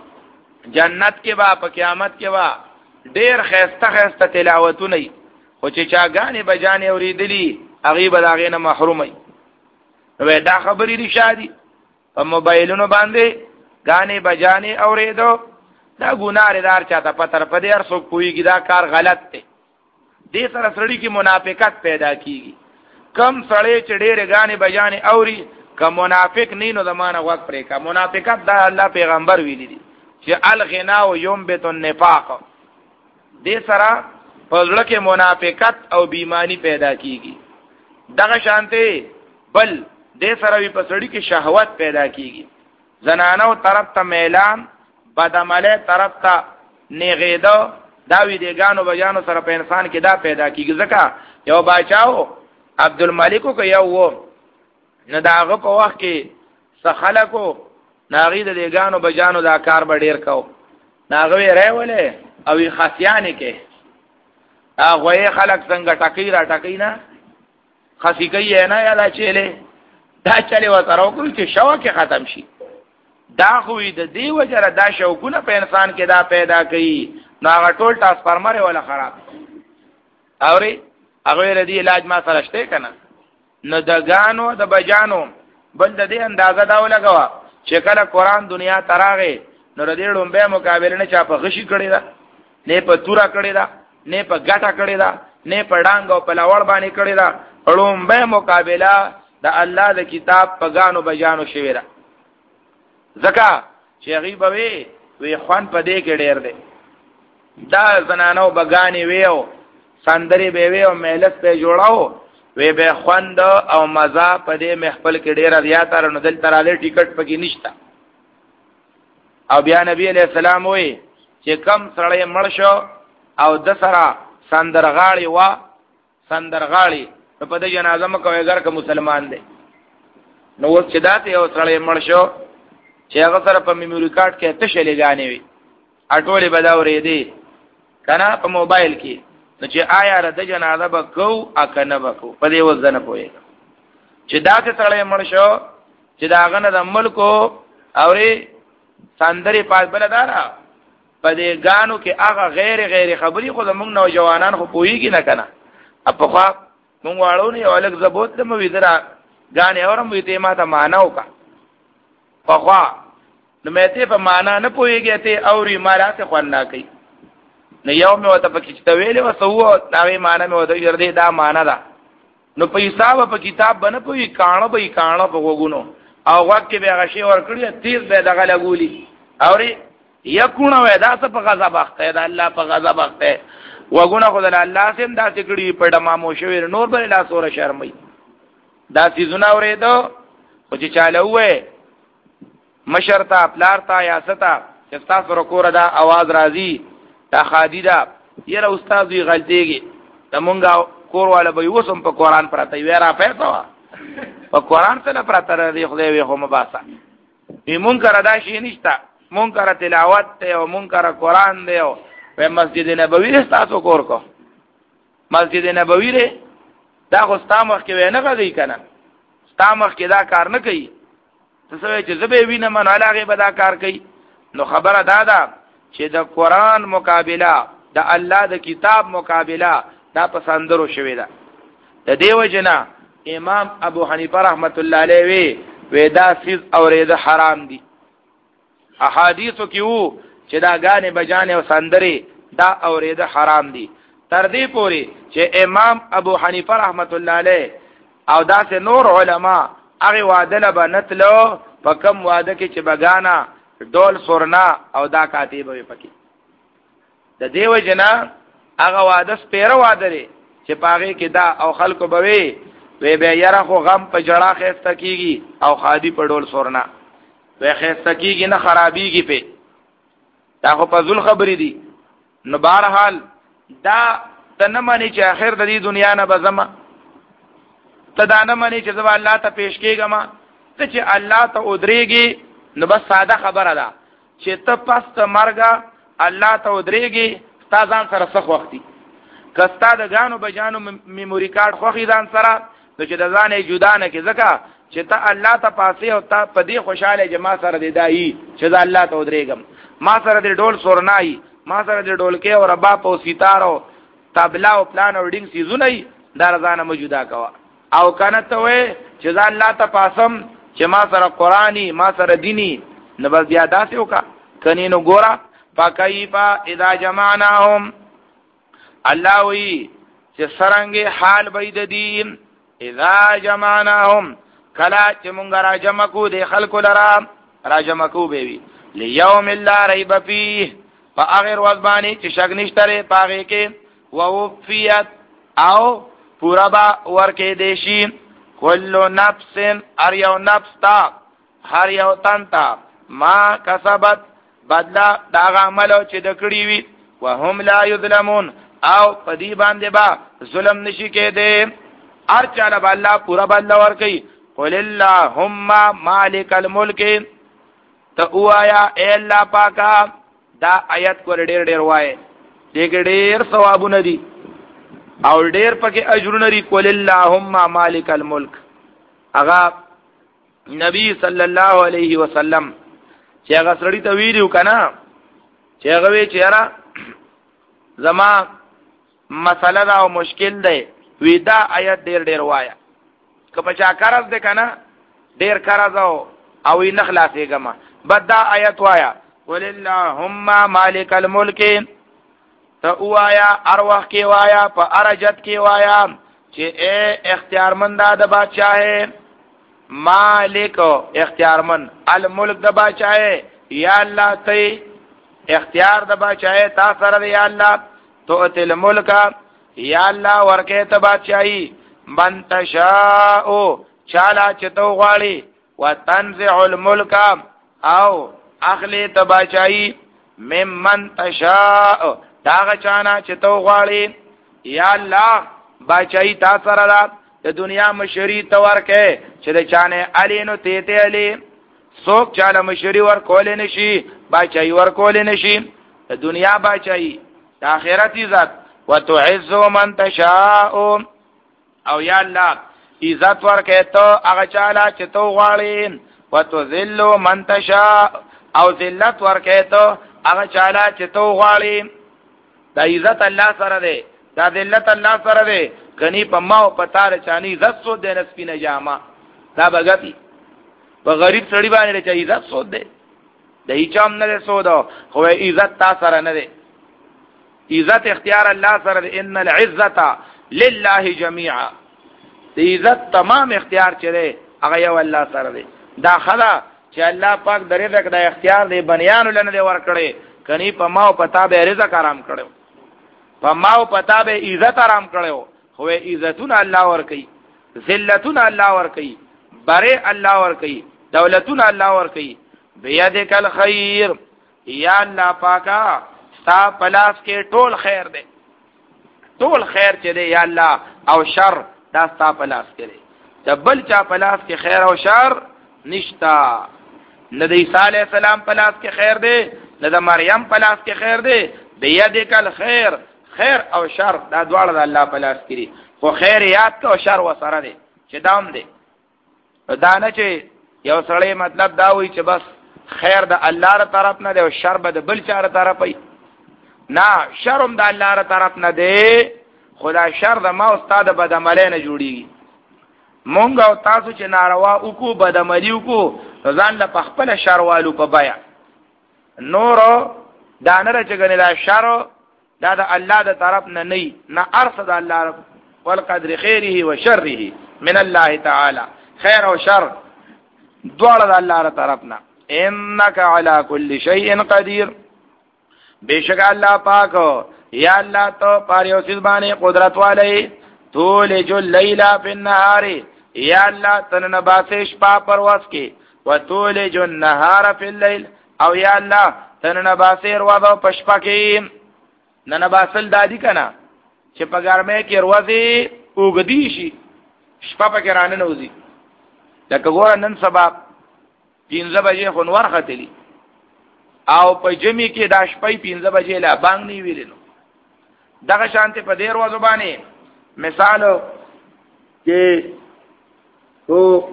جنت کې با په قیامت کې با ډېر خسته خسته تلاوتونه خو چې چاګانې بجانې اوریدلی هغه به داغې نه محرومي نو دا خبرې دي شادي په موبایلونو باندې غانې بجانې اوریدو دا ګناه دار چاته پتر په دې هر څوک کوي دا کار غلط دی دې سره سړی کې منافقت پیدا کیږي کم سړی چې ډېر غانې بجانې اوري کم منافق نه نو زمانه وخت پرې کا منافقت دا الله پیغمبر ویلي دي چې الغنا و ينبت النفاق دې سره پزړه کې منافقت او بیمانی پیدا کیږي دغه شانته بل دې سره وي پسړی کې شهوت پیدا کیږي زنانو طرف ته میلان بدعمله طرف ته نیغېدو دا وی دیګانو بجانو سره په انسان کې دا پیدا کیږي ځکه یو بچاو عبدالملک کو یو و نه داغه په وخت کې سخلکو ناغید دیګانو بجانو دا کار به ډیر کو ناغه ریولې او خاصیانه کې هغه خلک څنګه ټکی را ټکی نه خاصی کوي نه یالا چيله دا چلے و تر وکړي چې شوق ختم شي دا خو د دې وجره دا شوقونه په انسان کې دا پیدا کوي نو هغه ټول ټرانسفارمر ولا خراب اوري هغه ردی علاج ما سره شته کنه نو د غانو د بجانو بل د دې اندازه دا ولګوا چې کله قران دنیا تراغه نو ردی لومبه مقابله نه چا په غشي کړی دا نه په تورا کړی دا نه په ګټه کړی دا نه په ډانګ او په لوړ باندې کړی دا لومبه مقابله د الله د کتاب په غانو بجانو شوی دا زکا چې غیب وي وی خوان په دې کې ډېر دی دا زنانو بغانی ویو سندري به وی او مهلت په جوړاو وی به خوند او مزه په دې محفل کې ډېر زیاتره نو دل تراله ټیکټ پکې نشتا او بیا نبی علیہ السلام وی چې کم سړی مړ شو او د سره سندرغاړي وا سندرغاړي په دې جنازه مکو اگر که مسلمان دی نو اوس چې داته یو سړی مړ شو چې هغه سره په میموري کارت کې تشلې غانې وي اټولې بداورې دي کنه په موبایل کې نو چې آیا رد جنازه بکو اکنه بکو په دې وزنه پوي چې داته سړی مړ شو چې داغه نه د ملکو اوري سندري پات بل دارا په دې غانو کې هغه غیر غیر خبري خو زمونږ نوجوانان خو پويږي نه کنه په خوا مونږ واړو نه یو لږ زبوت د مو ویدرا غانې اورم وي ته ما ته ماناو کا په خوا نو مې ته په معنا نه پويږي ته اوري ماراته خوان نه کوي نو یو مې وته پکې چې ویلې وسو دا معنا مې وته ورته دا معنا ده نو په حساب په کتاب باندې پوي کانو به کانو په وګونو او وخت کې به غشي ور کړی تیز به دغه لګولي اوري یکونه وې دا څه په غضب اخته دا الله په غضب اخته وګونه خدای الله سم دا سکړي په دمامو شوی نور بل لا سور شرمي دا سيزونه اورېدو او چې چاله وې مشرتا پلارتا یا ستا چې تاسو رکوړه دا आवाज راځي دا خادي دا یره استاد وی غلطيږي د مونږه کور والا به وسم په قران پراته ویرا پېتا په قران ته پراته دی خدای وي خو مباسا می مونږه دا شي نشتا مونږه تلاوت ته او مونږه قران دی او په مسجد نبوي تاسو کور کو مسجد نبوي ری دا خو ستامخ کې نه غږی کنه ستامخ کې دا کار نه کوي تسوی چې زبې وینه من علاغه به دا کار کوي نو خبره دا ده چې د قران مقابله د الله د کتاب مقابله دا پسندرو شوی ده د دیو جنا امام ابو حنیفه رحمت الله علیه وی ودا سیز اورید حرام دي احادیثو کې وو چې دا غانې بجانې او سندري دا اورید حرام دي تر دې پوري چې امام ابو حنیفه رحمت الله علیه او داسې نور علما هغه واده له بنتلو په کوم واده کې چې بغانا ډول سورنا او دا کاتب وي پکې د دیو جنا هغه واده سپیره واده لري چې پاغه کې دا او خلکو بوي وی به یاره خو غم په جړه خسته کیږي او خادي په ډول سورنا وی خسته کیږي نه خرابيږي په دا خو په ذل خبرې دي نو بهرحال دا تنه مانی چې اخر د دې دنیا نه بزما تدانه مانی چې زما الله ته پیش کېګما ته چې الله ته ودرېږي نو بس ساده خبره ده چې ته پس ته مرګه الله ته ودرېږي تا ځان سره څه وختي کستا د غانو بجانو میموري کارت خوخي ځان سره نو چې د ځانې جدا نه کې ځکه چې ته الله ته پاسې او ته په دې خوشاله جما سره دی دای چې دا الله ته ودرېګم ما سره د ډول سورنای ما سره د ډول کې او ربا په سیتارو تبلا او پلان او ډینګ سيزونه دا ځانه موجوده کوا او کنه ته وې چې دا الله ته پاسم چې ما سره قرآنی ما سره دینی نو بس بیا داسې وکا کني نو ګورا فکیفا اذا جمعناهم الله وی چې سرنګ حال بيد دین اذا جمعناهم کلا چې مونږ را جمع کو د خلکو لرا را جمع کو به وی ليوم لا ريب فيه فاغر وزبانی چې شک نشتره پاغه کې ووفیت او پورا با ورکه دیشی کلو نفس ار یو نفس تا هر یو تن تا ما کسبت بدلا داغ عملو چې دکړی وي وهم لا یظلمون او پدی باندې با ظلم نشي کېده ار چاله بالله پورا بدلا ورکي قل اللهم مالک الملک تو اوایا اے الله پاکا دا آیت کو ډېر ډېر وای دغه ډېر ثوابونه دي او ډېر پکې اجرونه لري قل اللهم مالک الملک اغا نبی صلی الله علیه وسلم چې هغه سړی ته ویلو کنه چې هغه وی چې را زما مسله دا او مشکل دی وی دا آیت ډېر ډېر وایا که په چا قرض ده کنه ډېر قرض او او نه خلاصېګما بد دا آیت وایا قل اللهم مالک الملک ته وایا ارواح کې وایا په ارجت کې وایا چې اے اختیارمند د بادشاہ مالک اختیارمند الملک د بادشاہ یا الله ته اختیار د بادشاہ تا سره دی یا الله تو اتل ملک یا الله ورکه ته بادشاہي من تشاء چالا چتو غالي وتنزع الملك او اخلی ته بادشاہي ممن تشاء داغه چانا چتو غالي یا الله بادشاہي تا سره دا د دنیا مشری ته ورکه چې د چانه علي نو ته ته علي څوک چاله مشری ور کول نشي بادشاہي ور کول نشي د دنیا بادشاہي د آخرت عزت وتعز من تشاء او یا الله عزت ورکه ته هغه چاله چې تو غالي وتذل من تشاء او ذلت ورکه ته هغه چاله چې تو غالي دا عزت الله سره دی دا ذلت الله سره دی کني په ما او پتار چاني عزت سو د نسبینه جامه دا بغتی په غریب سړي باندې چې عزت سو دی د هیڅم نه سو دا خو عزت تا سره نه دی عزت اختیار الله سره دی ان العزه لله جميعا د عزت تمام اختیار چره هغه یو الله سره دی دا خلا چې الله پاک درې رک د اختیار دی بنیان لنه دی ور کړي کني په ما او پتا به رزق آرام کړو په ما او پتا به عزت آرام کړو خو عزتون الله ور کوي ذلتون الله ور کوي بره الله ور کوي دولتون الله ور کوي بيدک الخير یا الله پاکا ستا پلاس کې ټول خیر دی ټول خیر چې دی یا الله او شر دا ستا پلاس کې دی چې بل چا پلاس کې خیر او شر نشتا نه د عیسی علی السلام پلاس کې خیر دی نه د مریم پلاس کې خیر دی بيدک الخير خیر او شر دا دواړه د الله پلاس کې دي خو خیر یاد کو شر وسره دی چې دام دی دا نه چې یو سړی مطلب دا وایي چې بس خیر د الله تر طرف نه دی او شر به د بل چا تر طرف وي نه شرم د الله تر طرف نه دی خدا شر د ما استاد بد عمله نه جوړیږي مونږ او تاسو چې ناروا وکړو بدعملی وکړو ځان له خپل شروالو په بیا نور دانره چې ګنې دا شر دا د الله د طرف نه نه نه ارصد الله رب والقدر خیره و شره من الله تعالی خیر او شر دواړه د الله تر طرف نه انک علی کل شیء قدیر بیشک الله پاک یا الله تو پر یو څه باندې قدرت والے تولج الليل فی النهار یا الله تنن باسش پا پرواز کی و تولج النهار فی الليل او یا الله تنن باسیر وضو پشپا کی نن باسل دادی کنا چې په ګرمه کې روزي وګدي شي شپه پکې رانه نوځي لکه ګور نن سبا پینځه بجې خنور ختلی او په جمی کې د شپې پینځه بجې لا بانګ نی ویلنو دغه شانته په ډیر وځو باندې مثال کې او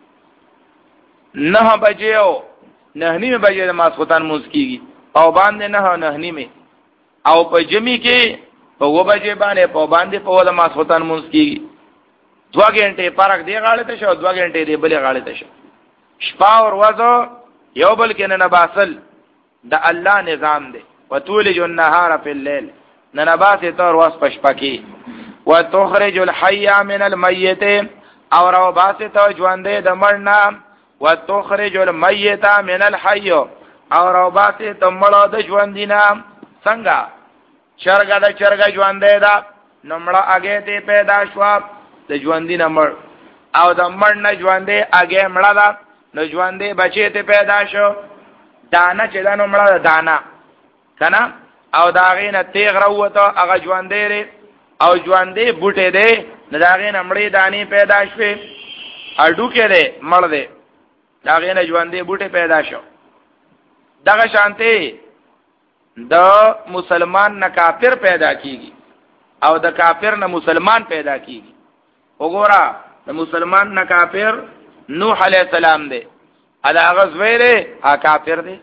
نه بجې او نه نیمه بجې د ماسختان موږ کیږي او باندې نه نه نیمه او په جمی کې په و بجې باندې په باندې په د ماسختان موږ کیږي دوا غنټه فرق دی غاړه ته شو دوا غنټه دی بلې غاړه ته شو شپه او ورځ یو بل کې نه باسل د الله نظام دی وتولج النهار فی الليل ننبات تور واس پشپکی وتخرج الحي من الميت او رو باس تو ژوندې د مړنا وتخرج الميت من الحي او رو باس ته مړو د ژوندینا څنګه چرګا د چرګا ژوندې دا نمړه اگې ته پیدا شو د ژوندینا مړ او د مړ نه ژوندې اگې مړه دا نو ژوندې بچی ته پیدا شو دانا چې دا نو مړه دانا کنه او دا غینه تیغ راوته هغه ژوندې او ژوندې بوټه دی نه دا غینه مړې دانی پیدا شوه اډو کې دی مړ دی دا غینه ژوندې بوټه پیدا شو دغه شانته د مسلمان نه کافر پیدا کیږي او د کافر نه مسلمان پیدا کیږي وګوره د مسلمان نه کافر نوح علیہ السلام دی ادا غزویره ها کافر دی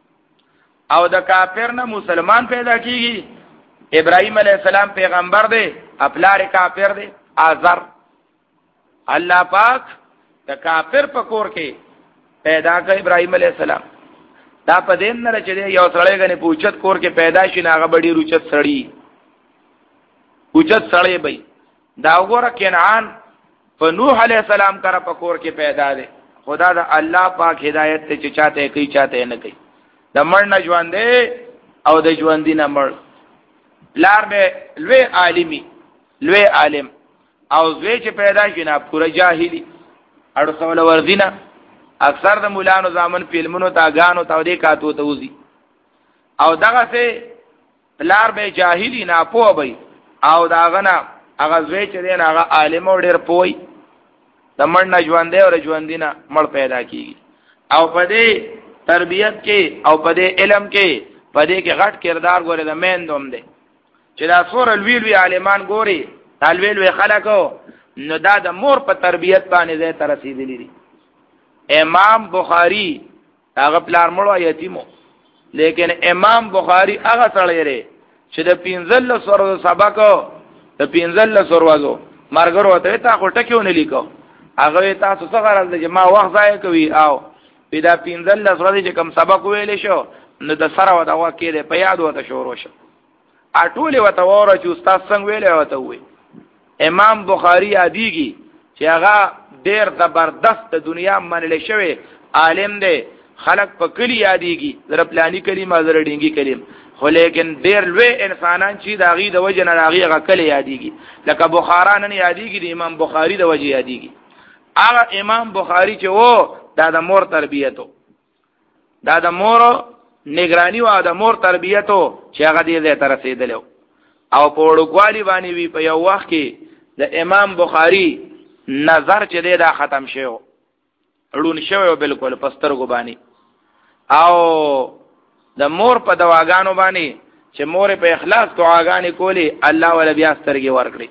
او د کافر نه مسلمان پیدا کیږي ابراهیم علیہ السلام پیغمبر دی خپلار کافر دی آزر الله پاک د کافر په کور کې پیدا کړ ابراهیم علیہ السلام دا په دین نه چې یو سړی غني پوچت کور کې پیدا شي ناغه بډی روچت سړی پوچت سړی به دا وګوره کنعان په نوح علیہ السلام کرا په کور کې پیدا دی خدا دا الله پاک هدایت ته چې چاته کوي چاته نه کوي د مړ نه ژوندې او د ژوندې نه مړ لار به لوی عالمي لوی عالم او زوی چې پیدا شي نه پوره جاهلی اړو سوال ورزینه اکثر د مولانو زامن فلمونو تا غانو تا دې کاتو ته وزي او دغه سه لار به جاهلی نه پوي او دا غنا هغه زوی چې دی هغه عالم او ډیر پوي د مړ نه ژوندې او ژوندې نه مړ پیدا کیږي او په دې تربیت کې او په دې علم کې په دې کې غټ کردار ګوره د مین دوم دی چې دا سور الویل وی عالمان ګوري طالویل وی خلکو نو دا د مور په تربیت باندې زه تر رسیدلی دي امام بخاری هغه پلار مړو یتیمو لیکن امام بخاری هغه سره لري چې د پینځل سورو سبق د پینځل سورو مرګرو ته تا کوټکیونه لیکو هغه تاسو څنګه راځي چې ما وخت ضایع کوي او پیدا پینځل سورو چې کوم سبق ویل شو نو د سره ودا واکې په یاد وته شروع شو اټولې وته وره چې استاد څنګه ویل وته وي امام بخاری ادیږي چې هغه ډیر زبردست دنیا منل شوی عالم دی خلق په کلی یادېږي در پلانی کلمه زر ډینګي کلم خو لیکن ډیر لوی انسانان چې د غي د وجه نه راغي هغه کلی یادېږي لکه بخارا نن یادېږي د امام بخاری د وجه یادېږي هغه امام بخاری چې وو دا د مور تربیته دا د مور نگرانی او د مور تربیته چې هغه دې ته رسیدلو او په وړوکوالي باندې وی په یو وخت کې د امام بخاری نظر چې دی دا ختم شوی ړون شوی بالکل پسترګو باندې او د مور په دواګانو باندې چې مور په اخلاص دعاګانې کولی الله ول بیا سترګې ورکړي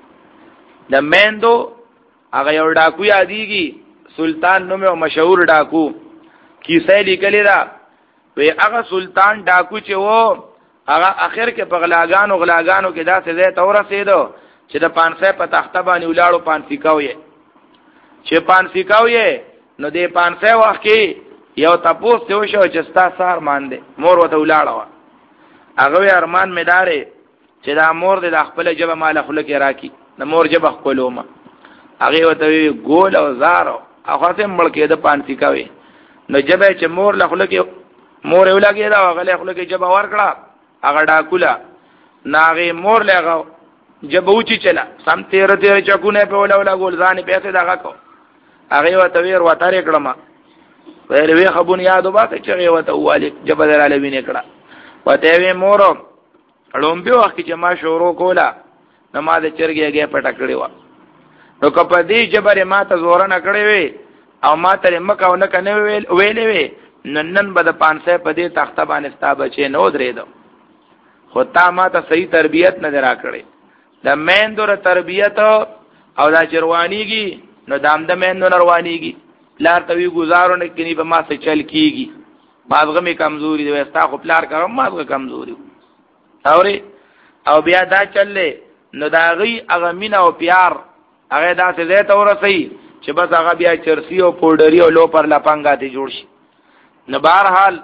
د میندو هغه یو ډاکو یادېږي سلطان نوم او مشهور ډاکو کیسه لیکلی دا وی هغه سلطان ډاکو چې وو هغه اخر کې په غلاګانو غلاګانو کې داسې ځای ته ورسېدو چې د پانسه په تخته باندې ولاړو پانسی کاوي چې پانسی کاوی نو دې پانسی وخت کې یو تپوس ته وشو چې ستا سار مان دي مور وته ولاړه هغه ارمان مدارې چې دا مور دې د خپل جبه مال خلک راکی د مور جبه خپلومه هغه وته ګول او زارو هغه ته مړ کې د پانسی کاوی نو جبه چې مور له خلک مور یو لګي دا هغه له خلک جبه ور کړه هغه ډاکولا ناغه مور لغه جبوچی چلا سم تیر تیر چکونه په ولا ولا ګول ځان په ته دغه کو هغه وته ویر وتاره کړم ویل وی خبون یادو باته چې هغه وته والي جبل العالمین کړه وته وی مور لومبي وخت چې ما شروع کولا نماز چرګيږي پټ کړی و نو کپه دې جبر ما ته زور نه کړی وی او ما ته مکه نه کنه ویل ویلې وی ننن بد پانسه په دې تخته باندې ستا بچي نو درې دو خو تا ما ته صحیح تربیت نه درا کړی د میندور تربیت او دا چروانیږي نو دام د میندو روانیږي پلار توی گزارو نه کني په ما څه چل کیږي مازغه می کمزوري دی وستا خو پلار کوم مازغه کمزوري اوري او بیا دا چلې نو دا غي هغه مینا او پیار هغه دا څه زه ته ورسي چې بس هغه بیا چرسی او پودری او لو پر لپنګا ته جوړ شي نو بهر حال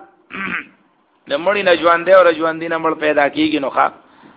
د مړی نه ژوند دی او ژوند دی نه مړ پیدا کیږي نو ښا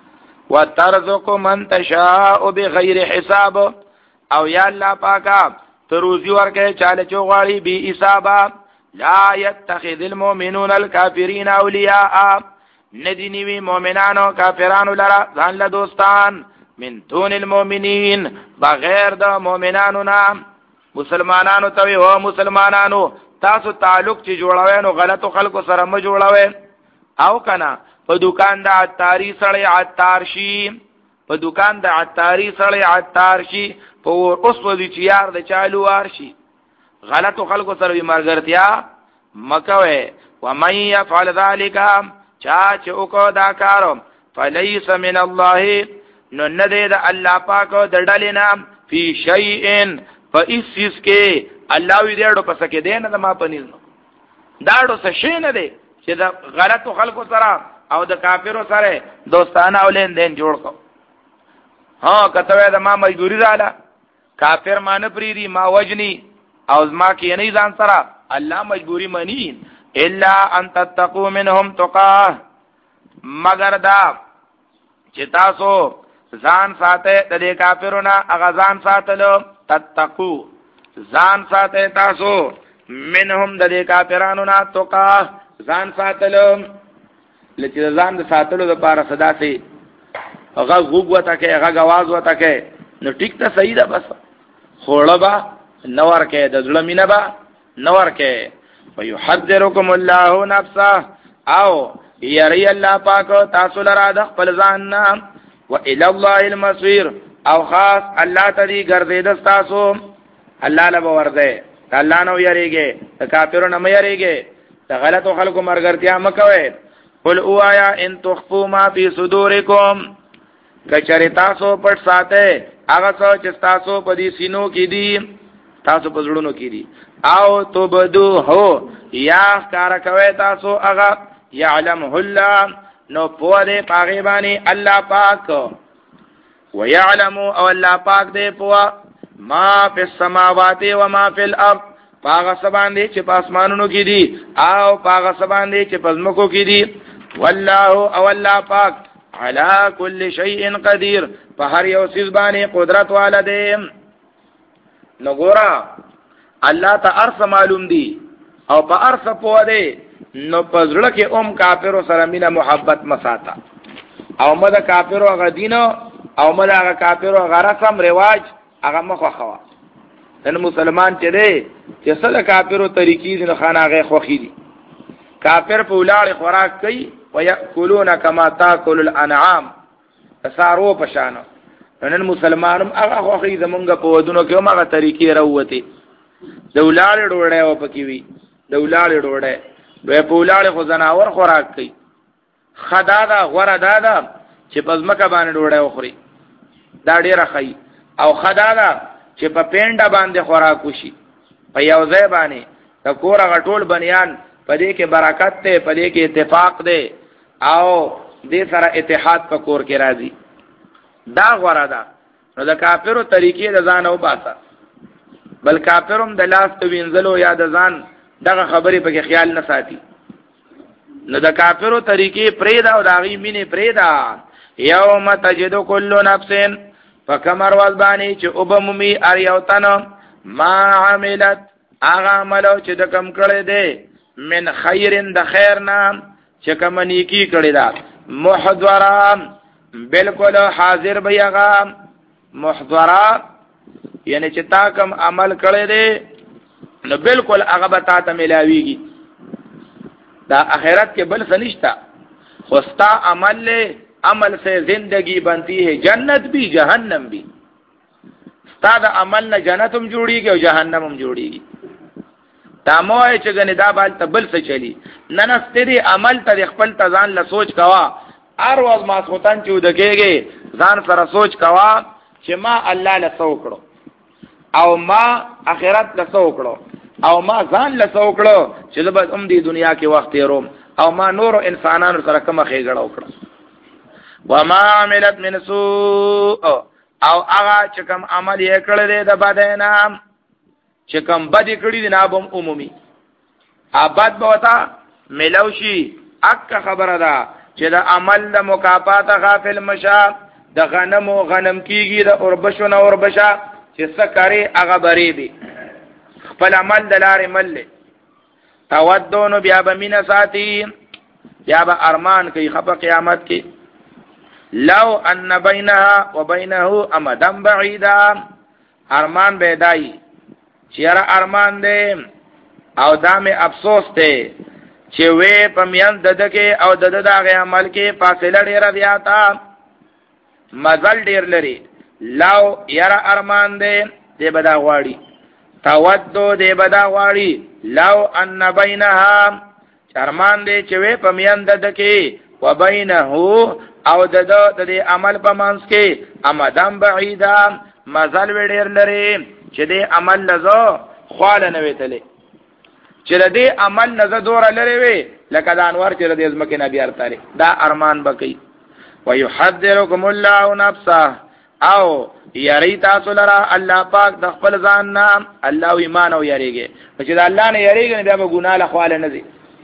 وترزق من تشاء بغیر حساب او یا الله پاکا تروزی ورکه چاله چوغاړي بي حسابا لا يتخذ المؤمنون الكافرين اولیاء ندینی وی مؤمنانو کافرانو لرا ځان له دوستان من دون المؤمنین بغیر د مؤمنانو نام مسلمانانو ته او مسلمانانو تاسو تعلق چې جوړاوي نو غلطو خلکو سره م جوړاوي او کنا په دکان د عطاری سړی عطار شي په دکان د عطاری سړی عطار شي په اوس په دې چې یار د چالو وار شي غلطو خلکو سره مرګرتیا مکوي و من يفعل ذلك چا چې وکړه دا کار فليس من الله نو نه دی د الله پاک د ډلینا فی شیء فاسس کې الله وی دیړو پس کې دین د ما پنیز داړو څه شي نه دی چې د غلطو خلکو سره او د کافرو سره دوستانه اولین دین جوړ کو ها کته د ما مجبوری رااله کافر مان پریری ما وجنی او ما کې نه ځان سره الله مجبوری منی الا ان تتقوا منهم تقاه مگر دا چې تاسو ځان ساته د دې کافرونو هغه ځان ساتلو تتقوا ځان ساته تاسو منهم د دې کافرانو نه تقاه ځان ساتلو لکه ځان د ساتلو لپاره صدا سي هغه غوګ وته کې هغه आवाज وته کې نو ټیک ته صحیح ده بس خوربا نور کې د ظلم نه با نور کې ويحذركم الله نفسه او يري الله پاک تاسو لرا د خپل ځان نه والى الله المصير او خاص الله تدي ګرځید تاسو الله له ورده الله نو یریږي کافرو نه یریږي د غلطو خلکو مرګرتیا مکوي قل اوایا ان تخفوا ما في صدوركم کچری تاسو پټ ساته هغه څه چې تاسو په دې سینو کې دي تاسو په زړونو کې دي او تو بدو هو یا کار کوي تاسو هغه يعلمه الله نو په دې پاغي باندې الله پاک ويعلم او الله پاک دې په ما في السماوات و ما في الارض پاغه سبان دي چې په اسمانونو کې دي او پاغه سبان دي چې په زمکو کې دي والله او الله پاک على كل شيء قدير په هر یو څه باندې قدرت والده نو ګورا الله ته ارث معلوم دي او په ارث په ده نو پزړه کې اوم کافرو سره مینا محبت مساته او مده کافرو هغه دین او مده هغه کافرو هغه رسم رواج هغه مخه خوا نن مسلمان چې دی چې سره کافرو طریقې دین خانه هغه خوخي دي کافر په ولاړ خوراک کوي ويأكلون كما تاكل الانعام سارو پشانو نن مسلمانم هغه خوخي زمونږ په ودونو کې هغه طریقې راوته دولال ډوړې او پکې وي دولال ډوړې به په ولاړ خو زناور خوراک کوي خدا دا غره دادا چې پزمکه باندې ډوړې وخوري دا ډیره خي او خدا دا چې په پینډه باندې خوراک وشي په یو ځای باندې د کور غټول بنیان په دې کې برکت ته په دې کې اتفاق ده او دې سره اتحاد په کور کې راځي دا غره ده نو د کافرو طریقې د ځان او باسه بل کافرم د لاس ته وینځلو یا د ځان دغه خبرې په خیال نه ساتي. نو د کافرو طریقې پرېدا او د هغې مینې پرېدا. یوم تجد کل نفس فکمر وزبانی چې اوبمومي ار یو تن ما عملت هغه عملو چې د کم کړی دی من خیرن د خیر نه چې کوم نیکی کړی دا محضرا بالکل حاضر به هغه محضرا یعنی چې تا کوم عمل کړی دی نو بالکل هغه به تا ته ملاویږي. دا آخرت کې بل څه نشته خو ستا عمل له عمل سے زندگی بنتی ہے جنت بھی جہنم بھی. ستا دا عمل نه جنت هم جوړیږي او جهنم هم جوړیږي. دا موه چې ګنې دا بال ته بل څه چلی نه نه ستړي عمل ته خپل تزان له سوچ کوا هر ورځ ماسخوتن چې ودکېږي ځان سره سوچ کوا چې ما الله له سو کړو او ما آخرت له سو کړو او ما ځان له سو کړو چې د بس هم دی دنیا کې وخت یې او ما نور انسانانو سره کومه خېګړه وکړه. وما عملت من سوء او هغه چې کوم عمل یې کړی دی د بدینا چې کوم بدی کړی دی نابم عمومي ابد به وتا ملوشي اک خبره ده چې د عمل د مکافات غافل مشا د غنم او غنم کیږي د اوربشو نه اوربشا چې سکري هغه بری دی خپل عمل د لارې مل تودون بیا به مینا ساتي بیا به ارمان کوي خپل قیامت کې لو ان بینها وبینه امدا بعیدا ارمان بیدای چیرې ارمان دی او دامه افسوس دی چې وې پمیان ددکه او دد دغه عمل کې فاصله ډیره زیاته مزل ډیر لري. لو یرا ارمان دی دی بدا غواړي تودو دی بدا غواړي لو ان بینها ارمان دی چې وې پمیان ددکه وبینه او د د دې عمل په مانس کې امدام بعیدا مزل وړر لري چې دې عمل لزو خواله نه ویتلې چې دې عمل نزه دور لري وي لکه د انوار چې د ازمکه نبی ارتاري دا ارمان بکی ويحذركم الله نفسه او یری تاسو لرا الله پاک د خپل ځان نام الله ایمان او یریږي چې د الله نه یریږي بیا به ګناه له خواله نه دي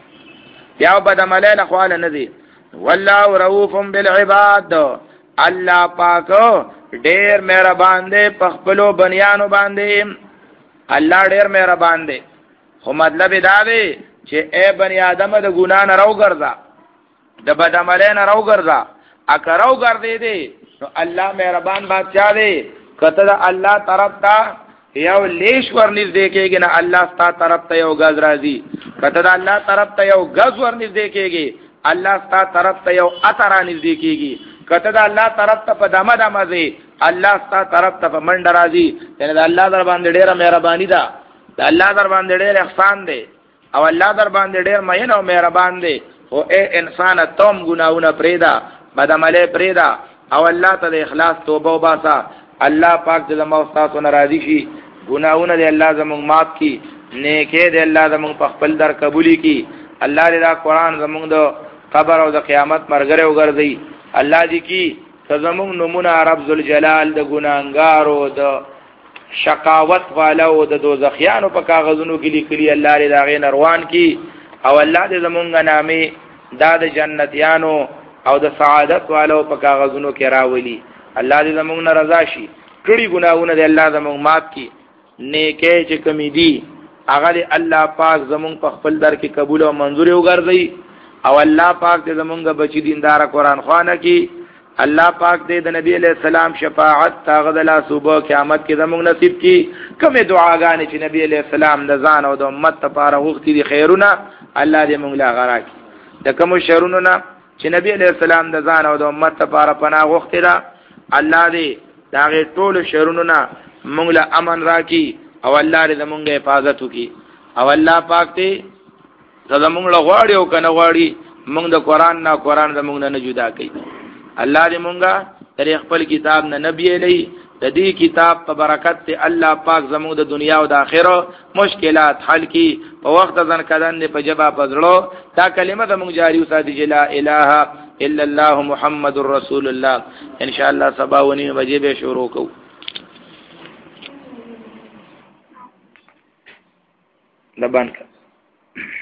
بیا به د ملای له خواله نه دي. والله رؤوف بالعباد الله پاک ډېر مهربان دی په خپلو بنیانو باندې الله ډېر مهربان دی خو مطلب دا دی چې اے بنی آدم د ګنا نه راو ګرځا د بد عمل نه راو ګرځا اکه راو ګرځې دی نو الله مهربان بادشاہ دی کته د الله طرف ته یو لیش ورنږدې کېږي نه الله ستاسو طرف ته یو غز راځي کته د الله طرف ته یو غز ورنږدې کېږي الله ستا طرف ته یو اثر نږدې کیږي کته دا الله طرف ته په دمه دمه زی الله ستا طرف ته په منډه راځي یعنی دا الله در باندې ډیره مهرباني ده دا الله در باندې ډیر احسان دی او الله در باندې ډیر مین او مهربان دی او اے انسان تم ګناونه پریدا بدعمله پریدا او الله ته د اخلاص توبه وباسا الله پاک دې زموږ تاسو ناراضي شي ګناونه دې الله زموږ معاف کړي نیکه دې الله زموږ په خپل در قبولي کړي الله دې دا قران زموږ د قبر او د قیامت مرګره وګرځي الله دې کی زموږ نمونه رب ذل جلال د ګناګارو د شقاوت والو د دوزخیانو په کاغذونو کې لیکلي الله دې دا غي نروان کی او الله دې زموږ نامې دا د جنتیانو او د سعادت والو په کاغذونو کې راولي الله دې زموږ نه رضا شي کړي ګناونه دې الله زموږ معاف کی نیکه چې کمی دي هغه دې الله پاک زموږ په خپل در کې قبول او منظور وګرځي او الله پاک دې زموږ بچی دیندار قرآن خوانه کی الله پاک دې د نبی علیہ السلام شفاعت تاغد لا صبح قیامت کې زموږ نصیب کی کومه دعاګانې چې نبی علیہ السلام د ځان او د امت لپاره غوښتي دي خیرونه الله دې موږ لا غرا کی د کوم شرونو نه چې نبی علیہ السلام د ځان او د امت لپاره پناه غوښتي دا الله دې دا غي ټول شرونو نه موږ لا امن راکي او الله دې زموږ حفاظت وکي او الله پاک دې زموږ له غواړي او کنه غواړي موږ د قران نه قران زموږ نه جدا کوي الله دې مونږه تر خپل کتاب نه نبی علی د دې کتاب په برکت ته الله پاک زموږ د دنیا او د آخرت مشکلات حل کی په وخت ځن کدن په جواب پزړو دا کلمه د مونږ جاری وساتي لا اله الا الله محمد رسول الله ان شاء الله سبا ونی بجې به شروع کوو د بند